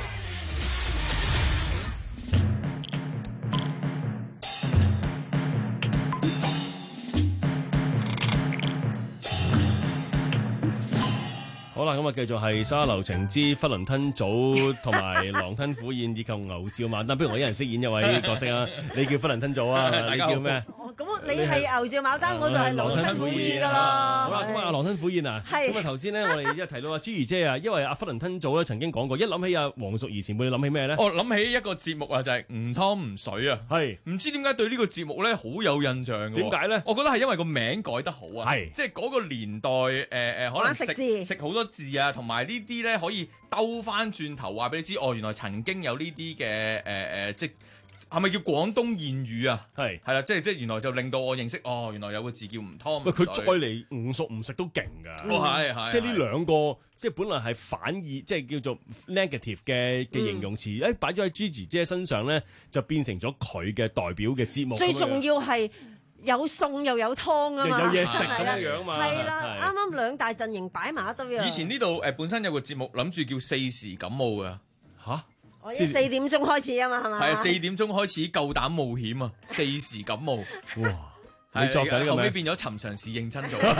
好啦，咁啊，繼續係沙流情之囫圇吞棗同埋狼吞虎咽以及牛照馬丹。不如我一人飾演一位角色啊！你叫囫圇吞棗啊，你叫咩？ 咁你係牛照馬丹，我就係狼吞虎咽噶啦。 好啦，咁啊，狼吞虎咽啊， 係咁啊，頭先咧，我哋一提到阿朱怡姐啊，因為阿囫圇吞棗咧曾經講過，一諗起阿黃淑儀前輩，你諗起咩咧？ 哦，諗起一個節目啊，就係唔湯唔水啊，係唔知點解對呢個節目咧好有印象嘅？點解咧？我覺得係因為個名改得好啊，係即係嗰個年代誒誒，可能食食好多字啊，同埋呢啲咧可以兜翻轉頭話俾你知，哦，原來曾經有呢啲嘅誒誒，即係咪叫廣東諺語啊？係係啦，即係即係原來就令到我認識，哦，原來有個字叫唔湯唔水。 喂，佢再嚟唔熟唔食都勁㗎。 哦，係係， 即係呢兩個，即係本來係反義，即係叫做 negative 嘅嘅形容詞，誒擺咗喺 Gigi 姐身上咧，就變成咗佢嘅代表嘅節目。 最重要係有餸又有湯啊嘛， 有嘢食咁樣樣嘛。 係啦，啱啱兩大陣營擺埋一堆啊。 以前呢度誒本身有個節目諗住叫四時感冒㗎嚇。 我要四點鐘開始啊嘛，係嘛？係啊，四點鐘開始夠膽冒險啊！四時感冒，哇！ 你作緊呢個後尾變咗尋常事認真做。 係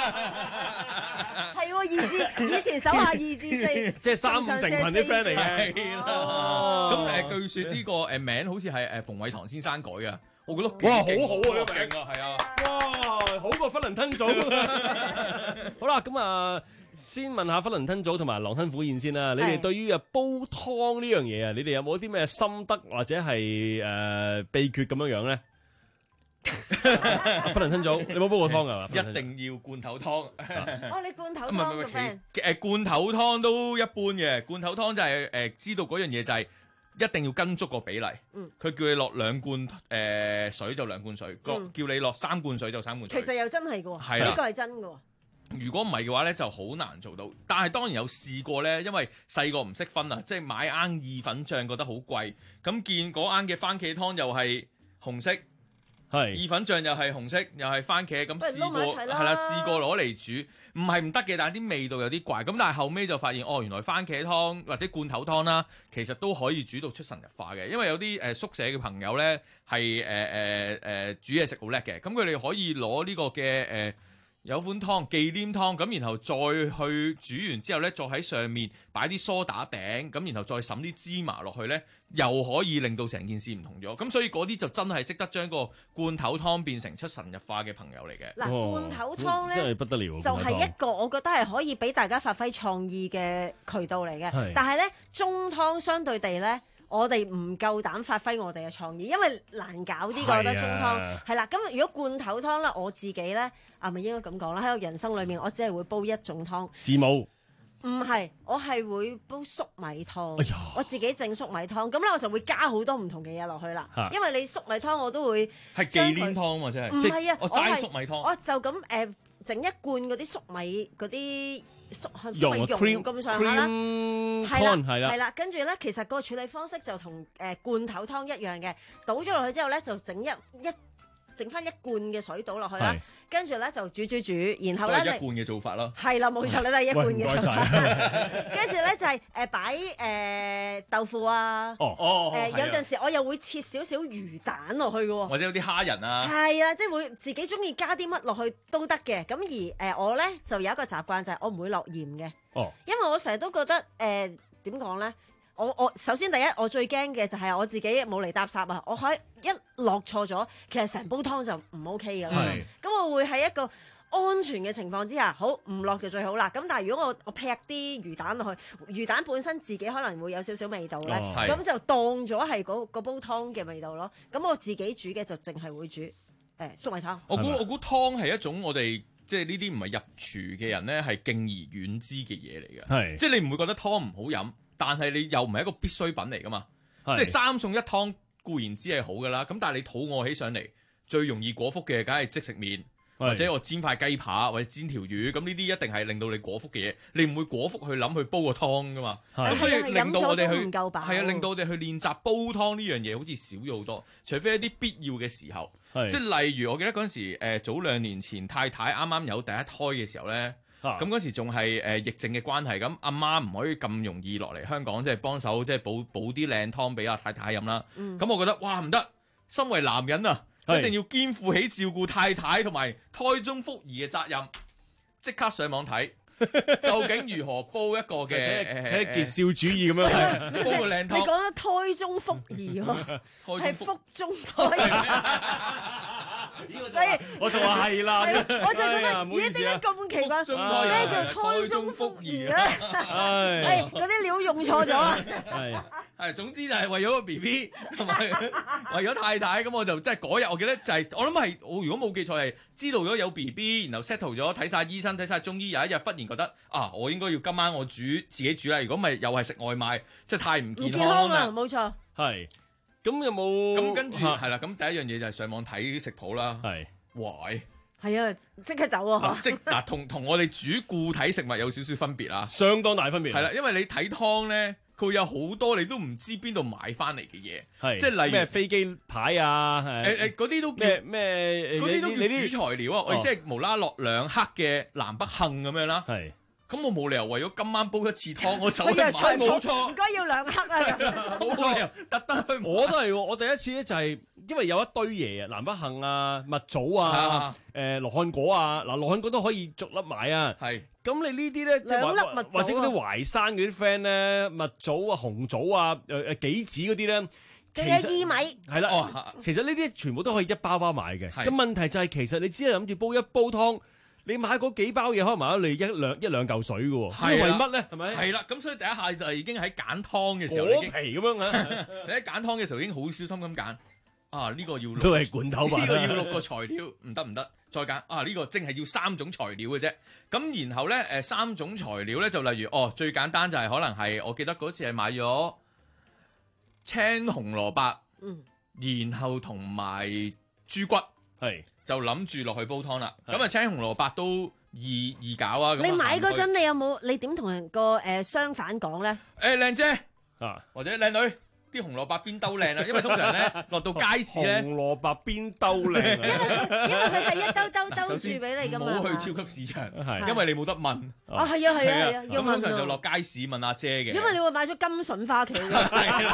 喎，二至以前手下二至四， 即係三五成群啲 friend 嚟嘅。 係啦。咁誒，據說呢個誒名好似係誒馮偉堂先生改嘅，我覺得哇，好好啊呢個名啊，係啊， 哇，好過囫圇吞棗。好啦，咁啊。先問下囫圇吞棗同埋狼吞虎咽先啦，你哋對於啊煲湯呢樣嘢啊，你哋有冇啲咩心得或者係誒、呃、秘訣咁樣樣咧？囫圇吞棗，你冇煲過湯㗎嘛？ 一定要罐頭湯。 哦，你罐頭湯嘅 friend。 誒罐頭湯都一般嘅，罐頭湯就係、是、誒、呃、知道嗰樣嘢就係一定要跟足個比例。嗯。佢叫你落兩罐誒、呃、水就兩罐水，嗯、叫你落三罐水就三罐水。 其實又真係㗎喎， 係呢個係真㗎喎。 如果唔係嘅話咧，就好難做到。但係當然有試過咧，因為細個唔識分啊，即係買罌意粉醬覺得好貴，咁見嗰罌嘅番茄湯又係紅色，係意粉醬又係紅色，又係番茄，咁試過係啦，試過攞嚟煮，唔係唔得嘅，但係啲味道有啲怪。咁但係後尾就發現，哦，原來番茄湯或者罐頭湯啦，其實都可以煮到出神入化嘅。因為有啲誒、呃、宿舍嘅朋友咧係誒誒誒煮嘢食好叻嘅，咁佢哋可以攞呢個嘅誒。呃有款湯忌廉湯，咁然後再去煮完之後咧，再喺上面擺啲梳打餅，咁然後再揼啲芝麻落去咧，又可以令到成件事唔同咗。咁所以嗰啲就真係識得將個罐頭湯變成出神入化嘅朋友嚟嘅。 嗱、哦，罐頭湯咧真係不得了， 就係一個我覺得係可以俾大家發揮創意嘅渠道嚟嘅。但係咧，中湯相對地咧，我哋唔夠膽發揮我哋嘅創意，因為難搞啲。我覺得中湯係啦。咁如果罐頭湯咧，我自己咧。係咪應該咁講啦？喺我人生裏面，我只係會煲一種湯。 字母唔係，我係會煲粟米湯。 哎、 我自己整粟米湯，咁咧我就會加好多唔同嘅嘢落去啦。因為你粟米湯我都會係忌廉湯嘛，真係。 唔係啊， 我齋粟米湯。 我就咁誒整一罐嗰啲粟米嗰啲粟粟米蓉咁上下啦。係啦，係啦，係啦。跟住咧，其實個處理方式就同誒、呃、罐頭湯一樣嘅，倒咗落去之後咧，就整一一。整翻一罐嘅水倒落去啦，跟住咧就煮煮煮，然後咧一罐嘅做法咯。 係啦，冇錯，你都係一罐嘅做法。跟住咧就係誒擺誒豆腐啊， 哦哦， 誒有陣時我又會切少少魚蛋落去嘅喎， 或者有啲蝦仁啊。 係啊，即係會自己中意加啲乜落去都得嘅。咁而誒我咧就有一個習慣就係我唔會落鹽嘅，哦，因為我成日都覺得誒點講咧。 我我首先第一我最驚嘅就係我自己冇嚟搭霎啊！我可以一落錯咗，其實成煲湯就唔 OK 㗎啦。咁我會喺一個安全嘅情況之下，好唔落就最好啦。咁但係如果我我劈啲魚蛋落去，魚蛋本身自己可能會有少少味道咧，咁、哦、就當咗係嗰煲湯嘅味道咯。咁我自己煮嘅就淨係會煮誒、欸、粟米湯。 我估我估湯係一種我哋。即係呢啲唔係入廚嘅人咧，係敬而遠之嘅嘢嚟嘅。係，即係你唔會覺得湯唔好飲，但係你又唔係一個必需品嚟噶嘛。即係三餸一湯固然之係好噶啦，咁但係你肚餓起上嚟，最容易果腹嘅梗係即食麵，或者我煎塊雞扒或者煎條魚，咁呢啲一定係令到你果腹嘅嘢。你唔會果腹去諗去煲個湯噶嘛。咁所以令到我哋去係啊，令到我哋去練習煲湯呢樣嘢好似少咗好多，除非一啲必要嘅時候。即係例如，我記得嗰陣時，誒早兩年前太太啱啱有第一胎嘅時候咧，咁嗰、啊、時仲係誒疫症嘅關係，咁阿媽唔可以咁容易落嚟香港，即係幫手即係補補啲靚湯俾阿太太飲啦。咁、嗯、我覺得哇唔得，身為男人啊，一定要肩負起照顧太太同埋胎中腹兒嘅責任，即刻上網睇。究竟如何煲一個嘅睇傑少主義咁樣煲個靚湯？ 你講得胎中腹兒喎，係腹中胎。所以我就話係啦， 我就覺得咦點解咁奇怪？咩叫胎中腹兒咧？係嗰啲料用錯咗啊！ 係係總之就係為咗個 B B 同埋為咗太太，咁我就即係嗰日我記得就係我諗係我如果冇記錯係知道咗有 B B，然後 settle 咗睇晒醫生睇晒中醫，有一日忽然覺得啊，我應該要今晚我煮自己煮啦。如果咪又係食外賣，即係太唔健康啦。 冇錯， 係咁有冇？ 咁跟住係啦，咁第一樣嘢就係上網睇食譜啦。係，喂， 係啊，即刻走啊！ 即嗱，同同我哋煮固體食物有少少分別啦， 相當大分別。 係啦，因為你睇湯咧，佢會有好多你都唔知邊度買翻嚟嘅嘢， 係即係例如咩飛機牌啊， 誒誒嗰啲都咩咩， 嗰啲都叫主材料啊！我意思係無啦落兩克嘅南北杏咁樣啦。係。咁我冇理由為咗今晚煲一次湯，我走去買冇錯， 唔該要兩克啊！ 冇錯，特登去買。 我都係喎，我第一次咧就係因為有一堆嘢啊，南北杏啊、蜜棗啊、誒羅漢果啊，嗱羅漢果都可以逐粒買啊。係。咁你呢啲咧，即係或或者嗰啲淮山嗰啲 friend 咧，蜜棗啊、紅棗啊、誒誒杞子嗰啲咧， 仲有薏米。 係啦，哦，其實呢啲全部都可以一包包買嘅。咁問題就係其實你只係諗住煲一煲湯。你買嗰幾包嘢，可能買咗你一兩一兩嚿水嘅喎，係為乜咧？係咪？ 係啦，咁所以第一下就係已經喺揀湯嘅時候， 果皮咁樣啊！ 你喺揀湯嘅時候已經好小心咁揀啊！呢、呢個要都係罐頭吧？ 呢個要六個材料，唔得唔得，再揀啊！呢、呢個淨係要三種材料嘅啫。咁然後咧，誒三種材料咧就例如哦，最簡單就係可能係我記得嗰次係買咗青紅蘿蔔，嗯，然後同埋豬骨，係。就諗住落去煲湯啦，咁啊青紅蘿蔔都易易搞啊！ 你買嗰陣，你有冇你點同人個誒相反講咧？ 誒靚姐啊，或者靚女，啲紅蘿蔔邊兜靚啊？因為通常咧落到街市咧， 紅蘿蔔邊兜靚啊！ 因為佢係一兜兜兜住俾你㗎嘛。 唔好去超級市場，係因為你冇得問。 啊係啊係啊係啊，要問。 通常就落街市問阿姐嘅。 因為你會買咗金筍花旗㗎。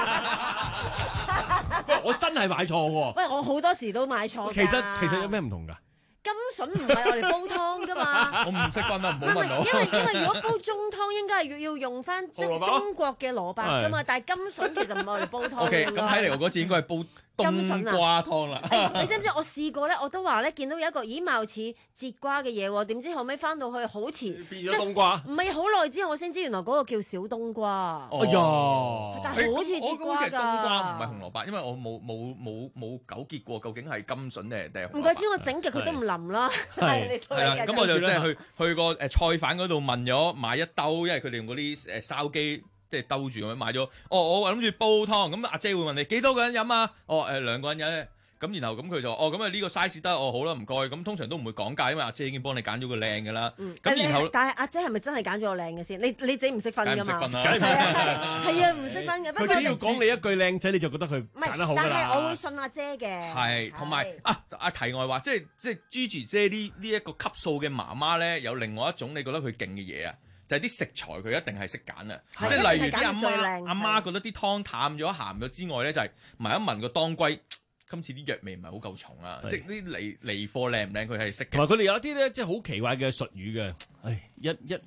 我真係買錯喎！ 喂，我好多時都買錯。 其實其實有咩唔同㗎？ 金筍唔係我哋煲湯㗎嘛。 我唔識分啊，唔好問我。 因為因為如果煲中湯應該係要要用翻中中國嘅蘿蔔㗎嘛，但係金筍其實唔係我哋煲湯。 O K，咁睇嚟我嗰次應該係煲冬瓜湯啦。 你知唔知我試過咧？我都話咧，見到有一個咦貌似節瓜嘅嘢喎，點知後尾翻到去好遲變咗冬瓜。 唔係好耐之後我先知原來嗰個叫小冬瓜。 哎呀！ 但係好似節瓜㗎。 冬瓜唔係紅蘿蔔，因為我冇冇冇冇糾結過究竟係金筍定係定係紅蘿蔔。 唔怪之我整極佢都唔腍啦。 係係啦，咁我就即係去去個誒菜販嗰度問咗買一兜，因為佢哋用嗰啲誒燒機即係兜住咁樣買咗。哦，我諗住煲湯，咁阿姐會問你幾多個人飲啊？哦誒兩個人飲。咁然後咁佢就哦咁啊呢個 size 得哦好啦唔該，咁通常都唔會講價，因為阿姐已經幫你揀咗個靚嘅啦。咁然後但係阿姐係咪真係揀咗個靚嘅先？你你自己唔識分㗎嘛？ 唔識分啦， 係啊唔識分嘅。 佢只要講你一句靚仔，你就覺得佢揀得好㗎啦。 但係我會信阿姐嘅。 係同埋啊啊題外話，即係即係 Gigi 姐呢呢一個級數嘅媽媽咧，有另外一種你覺得佢勁嘅嘢啊，就係啲食材佢一定係識揀啊。即係例如啲阿媽阿媽覺得啲湯淡咗鹹咗之外咧，就係聞一聞個當歸。今次啲藥味唔係好夠重啊！即係啲離離貨靚唔靚，佢係識嘅。 同埋佢哋有一啲咧，即係好奇怪嘅術語嘅。唉，一一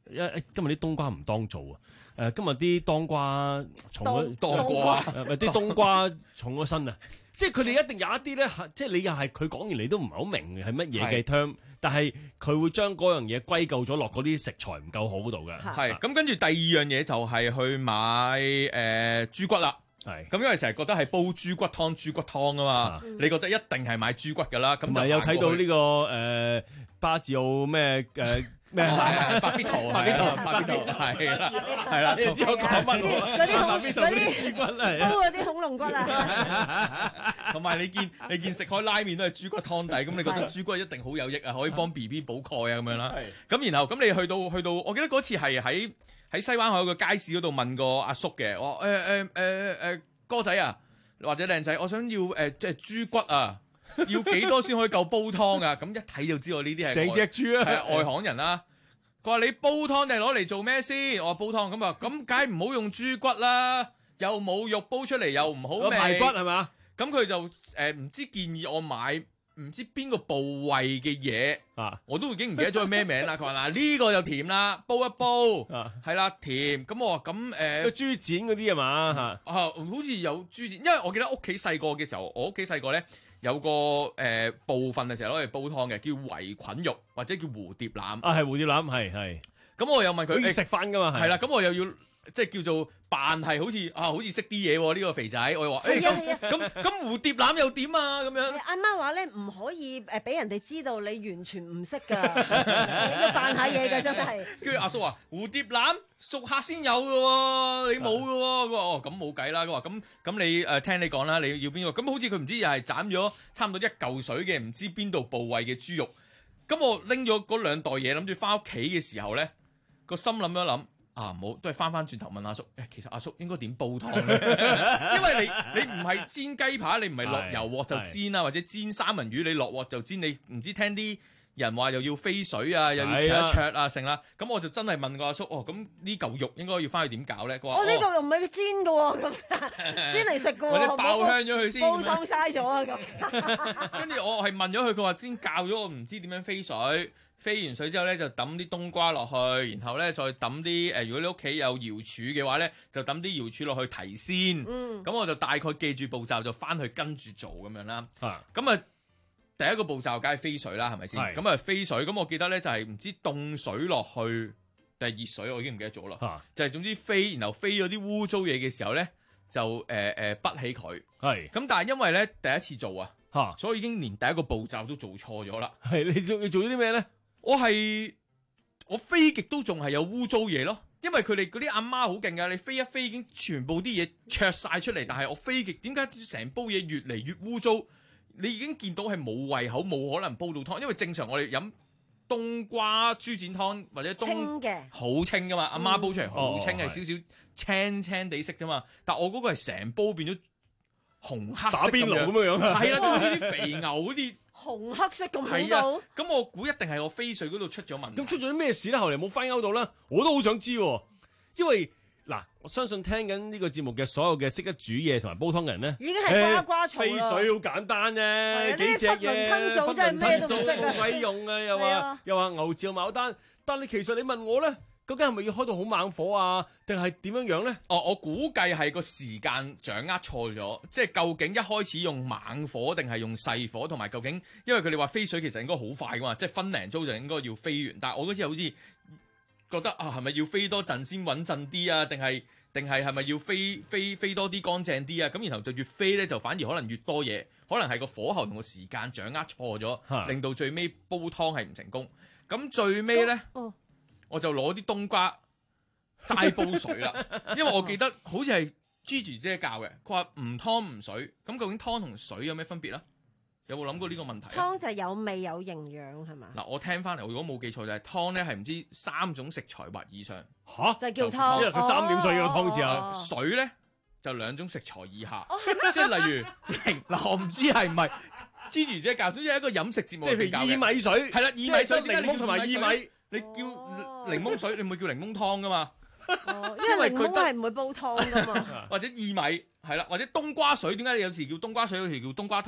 誒今日啲冬瓜唔當造啊！誒今日啲當瓜重咗， 當瓜誒啲冬瓜重咗身啊！即係佢哋一定有一啲咧，即係你又係佢講完你都唔係好明係乜嘢嘅 term，但係佢會將嗰樣嘢歸咎咗落嗰啲食材唔夠好嗰度嘅。 係咁，跟住第二樣嘢就係去買誒、呃、豬骨啦。係咁，因為成日覺得係煲豬骨湯、豬骨湯啊嘛，嗯、你覺得一定係買豬骨㗎啦。咁就有睇到呢、呢個誒、呃、巴治奧咩誒？咩係白必圖，白必圖，白必圖，係啦，係啦，你知我講乜喎？ 嗰啲嗰啲豬骨啊，煲嗰啲恐龍骨啊， 同埋你見你見食開拉麵都係豬骨湯底，咁你覺得豬骨一定好有益啊，可以幫 B B 補鈣啊咁樣啦。咁然後咁你去到去到，我記得嗰次係喺喺西灣河個街市嗰度問過阿叔嘅，我話誒誒誒誒哥仔啊，或者靚仔，我想要誒即係豬骨啊。要幾多先可以夠煲湯啊？咁一睇就知道呢啲係成隻豬啊， 係外行人啦。佢話你煲湯定係攞嚟做咩先？我話煲湯咁啊，咁梗係唔好用豬骨啦，又冇肉煲出嚟又唔好味。 排骨係嘛？ 咁佢就誒唔、呃、知建議我買唔知邊個部位嘅嘢啊，我都已經唔記得咗佢咩名啦。佢話嗱呢個就甜啦，煲一煲係啦、啊、甜。咁我話咁誒豬展嗰啲係嘛嚇？ 啊，好似有豬展，因為我記得屋企細個嘅時候，我屋企細個咧。有個誒、呃、部分係成日攞嚟煲湯嘅，叫圍菌肉或者叫蝴蝶腩。 啊，係蝴蝶腩，係係。 咁我又問佢， 食飯㗎嘛？ 係啦，咁我又要即係叫做扮係好似啊，好似識啲嘢喎呢個肥仔。我又話誒咁咁咁蝴蝶腩又點啊？咁樣阿媽話咧唔可以誒俾人哋知道你完全唔識㗎，你要扮下嘢㗎真係。 跟住阿叔話蝴蝶腩。熟客先有嘅喎，你冇嘅喎。佢話哦，咁冇計啦。佢話咁咁你誒、呃、聽你講啦，你要邊個？咁好似佢唔知又係斬咗差唔多一嚿水嘅，唔知邊度部位嘅豬肉。咁我拎咗嗰兩袋嘢，諗住翻屋企嘅時候咧，個心諗一諗啊，唔好都係翻翻轉頭問阿叔。誒，其實阿叔應該點煲湯咧？因為你你唔係煎雞扒，你唔係落油鑊就煎啊，或者煎三文魚你落鑊就煎。你唔知聽啲人話又要飛水啊，又要灼一灼啊，成啦。咁我就真係問過阿叔，哦，咁呢嚿肉應該要翻去點搞咧？佢話： 哦，呢嚿肉唔係煎嘅喎，咁煎嚟食嘅喎， 或者爆香咗佢先， 煲湯嘥咗啊咁。 跟住我係問咗佢，佢話先教咗我唔知點樣飛水，飛完水之後咧就揼啲冬瓜落去，然後咧再揼啲誒，如果你屋企有瑤柱嘅話咧，就揼啲瑤柱落去提鮮。嗯，咁我就大概記住步驟就翻去跟住做咁樣啦。啊，咁啊。第一個步驟梗係飛水啦，係咪先？咁啊飛水，咁我記得咧就係唔知凍水落去定係熱水，我已經唔記得咗啦。啊、就係總之飛，然後飛咗啲污糟嘢嘅時候咧，就誒誒潷起佢。係。咁但係因為咧第一次做啊，嚇，所以已經連第一個步驟都做錯咗啦。係你做你做咗啲咩咧？我係我飛極都仲係有污糟嘢咯，因為佢哋嗰啲阿媽好勁㗎，你飛一飛已經全部啲嘢灼晒出嚟，但係我飛極點解成煲嘢越嚟越污糟？你已經見到係冇胃口，冇可能煲到湯，因為正常我哋飲冬瓜豬展湯或者冬清嘅好清噶嘛，阿媽煲出嚟好清，係少少青青地色啫嘛。但我嗰個係成煲變咗紅黑色打邊爐咁樣樣， 係啦，都好似啲肥牛嗰啲紅黑色咁恐怖。咁我估一定係我飛水嗰度出咗問題。 咁出咗啲咩事咧？後嚟冇翻勾到啦，我都好想知，因為。嗱，我相信聽緊呢個節目嘅所有嘅識得煮嘢同埋煲湯嘅人咧， 已經係瓜瓜嘈啦。 飛水好簡單啫，幾隻嘢， 分輪吞組真係咩都唔識啊！ 冇鬼用啊！又話又話牛照牡丹，但係其實你問我咧，究竟係咪要開到好猛火啊？定係點樣樣咧？ 哦，我估計係個時間掌握錯咗，即係究竟一開始用猛火定係用細火，同埋究竟因為佢哋話飛水其實應該好快噶嘛，即係分零鐘就應該要飛完，但係我嗰次好似覺得啊，係咪要飛多陣先穩陣啲啊？定係定係係咪要飛飛飛多啲乾淨啲啊？咁然後就越飛咧，就反而可能越多嘢，可能係個火候同個時間掌握錯咗，令到最尾煲湯係唔成功。咁最尾咧，哦、我就攞啲冬瓜齋煲水啦，因為我記得好似係 Gigi 姐教嘅，佢話唔湯唔水。咁究竟湯同水有咩分別咧？有冇諗過呢個問題？ 湯就係有味有營養係嘛？ 嗱，我聽翻嚟，我如果冇記錯就係、是、湯咧係唔知三種食材或以上嚇， 就叫湯。 因為佢三點水嘅湯字啊， 哦、水咧就兩種食材以下，哦、即係例如嗱，我唔知係唔係 Gigi 姐教，總之係一個飲食節目， 即係譬如薏米水， 係啦，薏米水、 檸檬同埋薏米， 你叫檸檬水，你唔會叫檸檬湯噶嘛？ 哦，因為檸檬係唔會煲湯噶嘛。 或者薏米係啦，或者冬瓜水，點解你有時叫冬瓜水，有時叫冬瓜湯啊？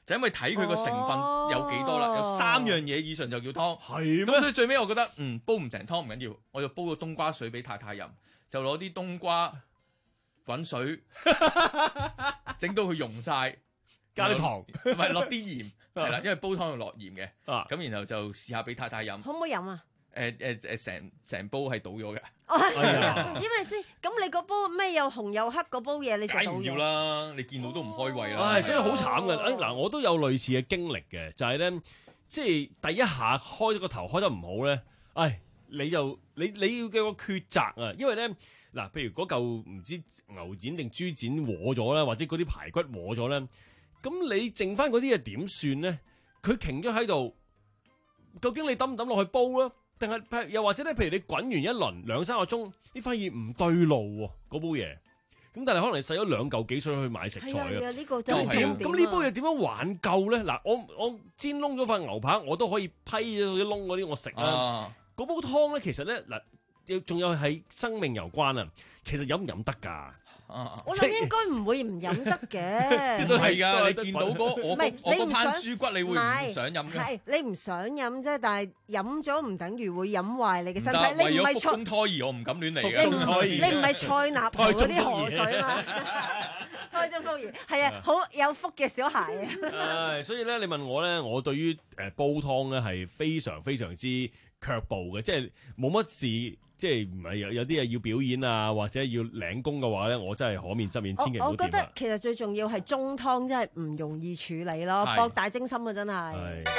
就因為睇佢個成分有幾多啦， 哦有三樣嘢以上就叫湯。 係咁所以最尾我覺得嗯煲唔成湯唔緊要，我就煲個冬瓜水俾太太飲，就攞啲冬瓜滾水整到佢溶晒， 加啲糖， 唔係落啲鹽，係啦，因為煲湯要落鹽嘅。咁然後就試下俾太太飲。 可唔可以飲啊？ 誒誒誒，成成煲係倒咗嘅。 因為先，咁你嗰煲咩又紅又黑嗰煲嘢，你就倒梗唔要啦，你見到都唔開胃啦。 唉，所以好慘嘅。誒嗱，我都有類似嘅經歷嘅，就係咧，即係第一下開咗個頭開得唔好咧，唉，你就你你要嘅個抉擇啊，因為咧嗱，譬如嗰嚿唔知牛展定豬展和咗咧，或者嗰啲排骨和咗咧，咁你剩翻嗰啲嘢點算咧？佢停咗喺度，究竟你抌唔抌落去煲咧？定係又或者咧，譬如你滾完一輪兩三個鐘，你發現唔對路喎，嗰煲嘢。咁但係可能你使咗兩嚿幾水去買食材嘅。 呢個真係點咁呢煲嘢點樣挽救咧？嗱，我我煎燶咗塊牛扒，我都可以批咗啲燶嗰啲我食啦。嗰、啊、煲湯咧，其實咧嗱，仲有係生命攸關啊。其實飲唔飲得㗎？ 我諗應該唔會唔飲得嘅， 都係㗎。你見到嗰我我嗰唔盤豬骨，你會唔想飲嘅？ 係你唔想飲啫，但係飲咗唔等於會飲壞你嘅身體。 你唔係腹中菜， 胎兒，我唔敢亂嚟嘅。 你唔係菜納河嗰啲河水嘛？胎中福兒係啊，好有福嘅小孩啊！ 誒，所以咧，你問我咧，我對於誒煲湯咧係非常非常之卻步嘅，即係冇乜事。即係唔係有有啲嘢要表演啊，或者要領功嘅話咧，我真係可免則免，千祈唔好掂啊！ 我覺得其實最重要係中湯真係唔容易處理咯，博大精深啊，真係。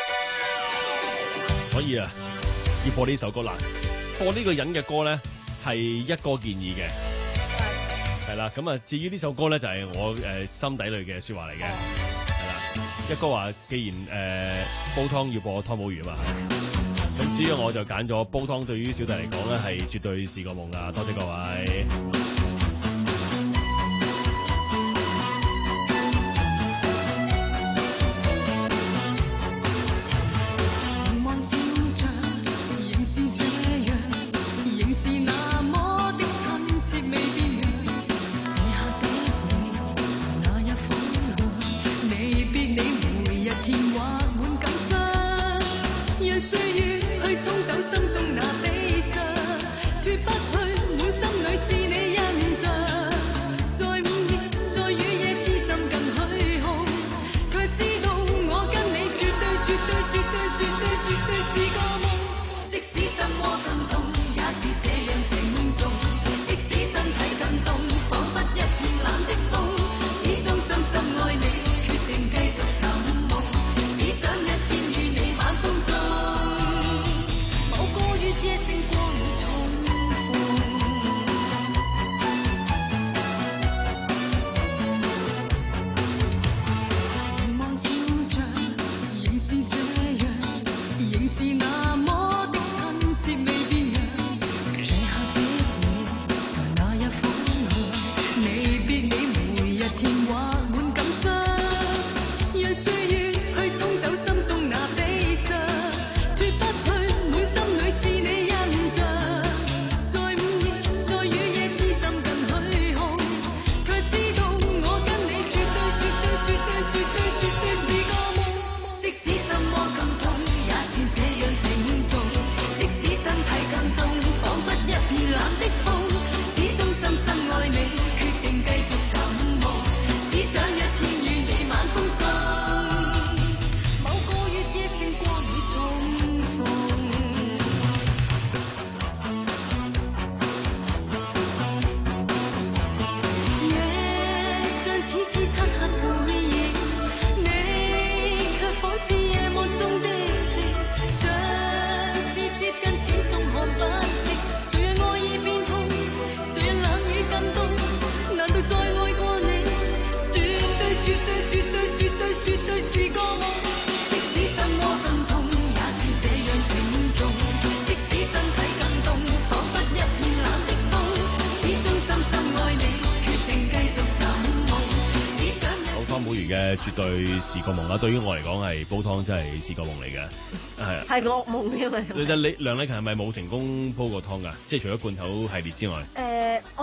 所以啊，要播呢首歌啦，播呢個人嘅歌咧係一哥建議嘅，係啦。咁啊，至於呢首歌咧就係我誒心底裏嘅説話嚟嘅，係啦。一哥話，既然誒、呃、煲湯要播湯姆魚啊嘛。咁至於我就揀咗煲湯，對於小弟嚟講咧係絕對是個夢啊！多謝各位。嘅絕對是個夢啦！對於我嚟講係煲湯真係是個夢嚟嘅，係啊， 係噩夢添啊！ 你你梁禮勤係咪冇成功煲過湯㗎？即係除咗罐頭系列之外， 誒、呃，我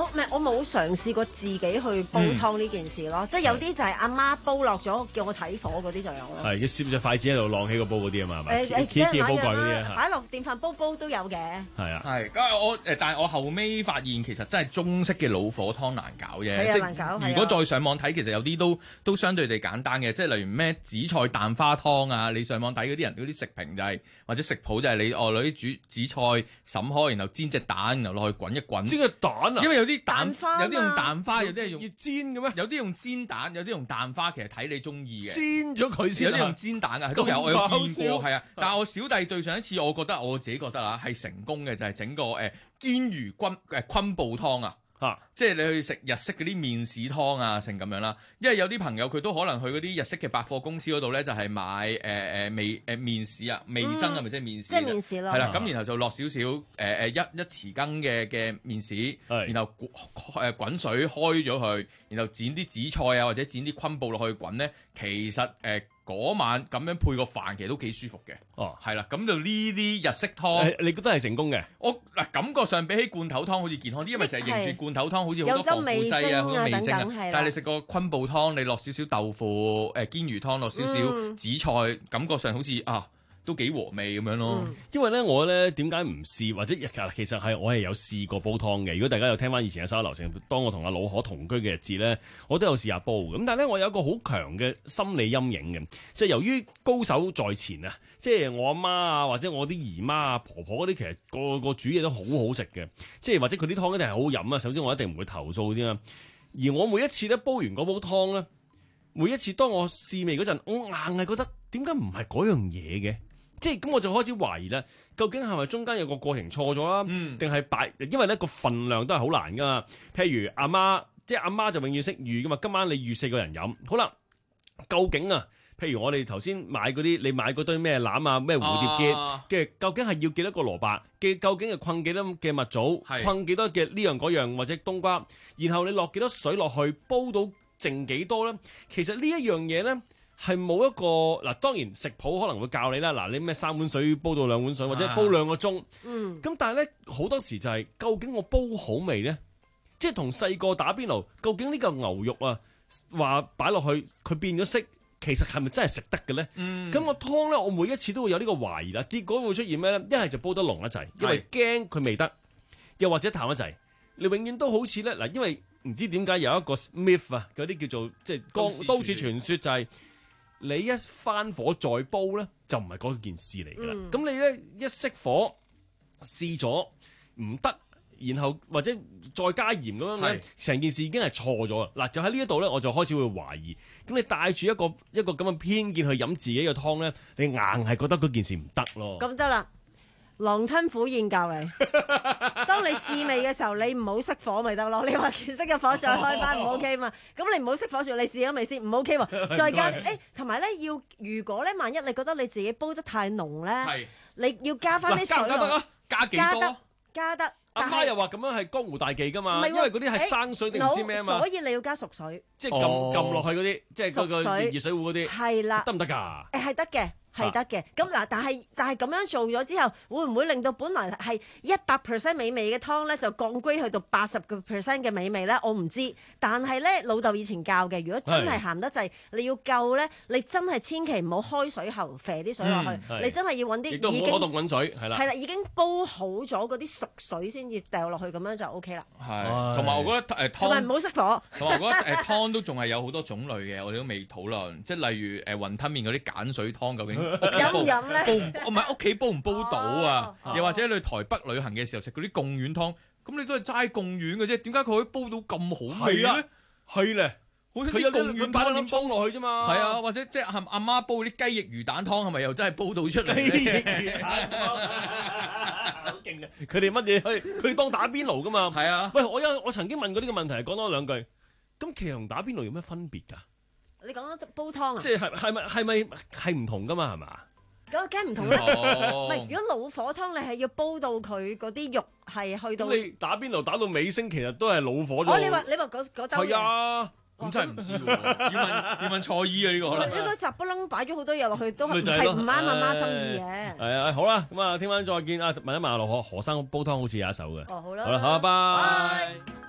唔係我冇嘗試過自己去煲湯呢件事咯，嗯、即係有啲就係阿媽煲落咗，叫我睇火嗰啲就有咯。 係，一攝隻筷子喺度晾起個煲嗰啲啊嘛，係咪？ 誒誒， 揭揭煲蓋嗰啲啊， 擺落電飯煲煲都有嘅。 係啊， 係。咁我誒，但係我後尾發現其實真係中式嘅老火湯難搞啫。 係啊，難搞。 如果再上網睇，其實有啲都都相對地簡單嘅，即係例如咩紫菜蛋花湯啊，你上網睇嗰啲人嗰啲食評就係、是、或者食譜就係你哦攞啲煮紫菜揼開，然後煎隻蛋，然後落去滾一滾。 煎個蛋啊？ 因為有啲蛋， 蛋花有啲用蛋花，有啲係用要煎嘅咩？ 有啲用煎蛋，有啲用蛋花，其實睇你中意嘅。 煎咗佢先。 有啲用煎蛋嘅都有，我有見過係啊。但係我小弟對上一次，我覺得我自己覺得啊係成功嘅，就係、是、整個誒、呃、堅魚昆誒昆布湯啊。啊！即係你去食日式嗰啲麵豉湯啊，成咁樣啦。因為有啲朋友佢都可能去嗰啲日式嘅百貨公司嗰度咧，就係買誒誒味誒麵豉啊，味噌係咪即係麵豉？ 即係麵豉咯。 係啦，咁然後就落少少誒誒一一匙羹嘅嘅麵豉，然後誒滾水開咗佢，然後剪啲紫菜啊或者剪啲昆布落去滾咧，其實誒。呃嗰晚咁樣配個飯其實都幾舒服嘅。哦，係啦，咁就呢啲日式湯， 你覺得係成功嘅？ 我嗱感覺上比起罐頭湯好似健康啲，因為成日認住罐頭湯好似好多防腐劑啊，好多味精啊。但係你食個昆布湯，你落少少豆腐，誒堅魚湯落少少紫菜，嗯、感覺上好似啊〜都幾和味咁樣咯， 嗯、因為咧我咧點解唔試或者其實係我係有試過煲湯嘅。如果大家有聽翻以前嘅收流程，當我同阿老可同居嘅日子咧，我都有試下煲。咁但係咧我有一個好強嘅心理陰影嘅，即係由於高手在前啊，即係我阿媽啊或者我啲姨媽啊婆婆嗰啲，其實個個煮嘢都好好食嘅，即係或者佢啲湯一定係好飲啊。首先我一定唔會投訴先啦。而我每一次咧煲完嗰煲湯咧，每一次當我試味嗰陣，我硬係覺得點解唔係嗰樣嘢嘅？即係咁，我就開始懷疑啦。究竟係咪中間有個過程錯咗啦？定係擺？因為咧個份量都係好難噶嘛。譬如阿媽，即係阿媽就永遠識預噶嘛。今晚你預四個人飲，好啦。究竟啊，譬如我哋頭先買嗰啲，你買嗰堆咩籃啊，咩蝴蝶結嘅，究竟係要幾多個蘿蔔？嘅究竟係困幾多嘅蜜棗？困幾多嘅呢樣嗰樣或者冬瓜？然後你落幾多水落去，煲到剩幾多咧？其實呢一樣嘢咧。係冇一個嗱，當然食譜可能會教你啦。嗱，你咩三碗水煲到兩碗水，或者煲兩個鐘。嗯。咁但係咧，好多時就係、是、究竟我煲好未咧？即係同細個打邊爐，究竟呢嚿牛肉啊，話擺落去佢變咗色，其實係咪真係食得嘅咧？嗯。咁個湯咧，我每一次都會有呢個懷疑啦。結果會出現咩咧？一係就煲得濃一滯，因為驚佢未得；又或者淡一滯。你永遠都好似咧嗱，因為唔知點解有一個 myth 啊，嗰啲叫做即係都市都市傳說就係、是。你一翻火再煲咧，就唔係嗰件事嚟㗎啦。咁、嗯、你咧一熄火試咗唔得，然後或者再加鹽咁樣咧，成件事已經係錯咗啦。嗱，就喺呢一度咧，我就開始會懷疑。咁你帶住一個一個咁嘅偏見去飲自己嘅湯咧，你硬係覺得嗰件事唔得咯。 咁得啦。狼吞虎咽教你，當你試味嘅時候，你唔好熄火咪得咯。你話熄咗火再開翻唔 OK 嘛？咁你唔好熄火住，你試咗味先唔 OK 喎。再加誒，同埋咧要，如果咧萬一你覺得你自己煲得太濃咧，你要加翻啲水落， 加幾多？ 加得。 阿媽又話咁樣係江湖大忌噶嘛，因為嗰啲係生水定唔知咩啊嘛。 所以你要加熟水， 即係撳撳落去嗰啲，即係嗰個熱水壺嗰啲，係啦，得唔得㗎？ 誒係得嘅。係得嘅，咁嗱，但係但係咁樣做咗之後，會唔會令到本來係一百 percent 美味嘅湯咧，就降歸去到八十個 percent 嘅美味咧？我唔知，但係咧老豆以前教嘅，如果真係鹹得滯，你要救咧，你真係千祈唔好開水喉啡啲水落去，嗯、你真係要揾啲已經可凍滾水，係啦， 係啦，已經煲好咗嗰啲熟水先至掉落去，咁樣就 O K 啦。 係，同埋我覺得誒湯， 同埋唔好熄火。 同埋我覺得誒湯都仲係有好多種類嘅，我哋都未討論，即係例如誒雲吞麵嗰啲鹼水湯，究竟飲唔飲？ 煲唔係屋企煲唔煲到啊？哦、又或者你去台北旅行嘅時候食嗰啲貢丸湯，咁你都係齋貢丸嘅啫，點解佢可以煲到咁好味咧？ 係咧， 好似啲貢丸湯咁沖落去啫嘛。 係啊，或者即係阿阿媽煲啲雞翼魚蛋湯，係咪又真係煲到出嚟？雞翼魚蛋湯好勁啊！佢哋乜嘢去？佢哋當打邊爐噶嘛？ 係啊。 喂，我有我曾經問過呢個問題，講多兩句。咁其實同打邊爐有咩分別㗎？ 你講緊煲湯啊？ 即係係咪係咪係唔同㗎嘛？係嘛？ 咁梗係唔同啦，唔係如果老火湯你係要煲到佢嗰啲肉係去到， 你打邊爐打到尾聲，其實都係老火咗。 哦，你話你話嗰嗰兜係啊， 咁真係唔知喎，要問要問蔡姨啊呢個可能。 應該雜不楞擺咗好多嘢落去，都係唔啱阿媽心意嘅。 係啊，好啦，咁啊，聽晚再見啊，問一問阿羅何何生煲湯好似有一手嘅。 哦，好啦， 好啦，好，拜拜。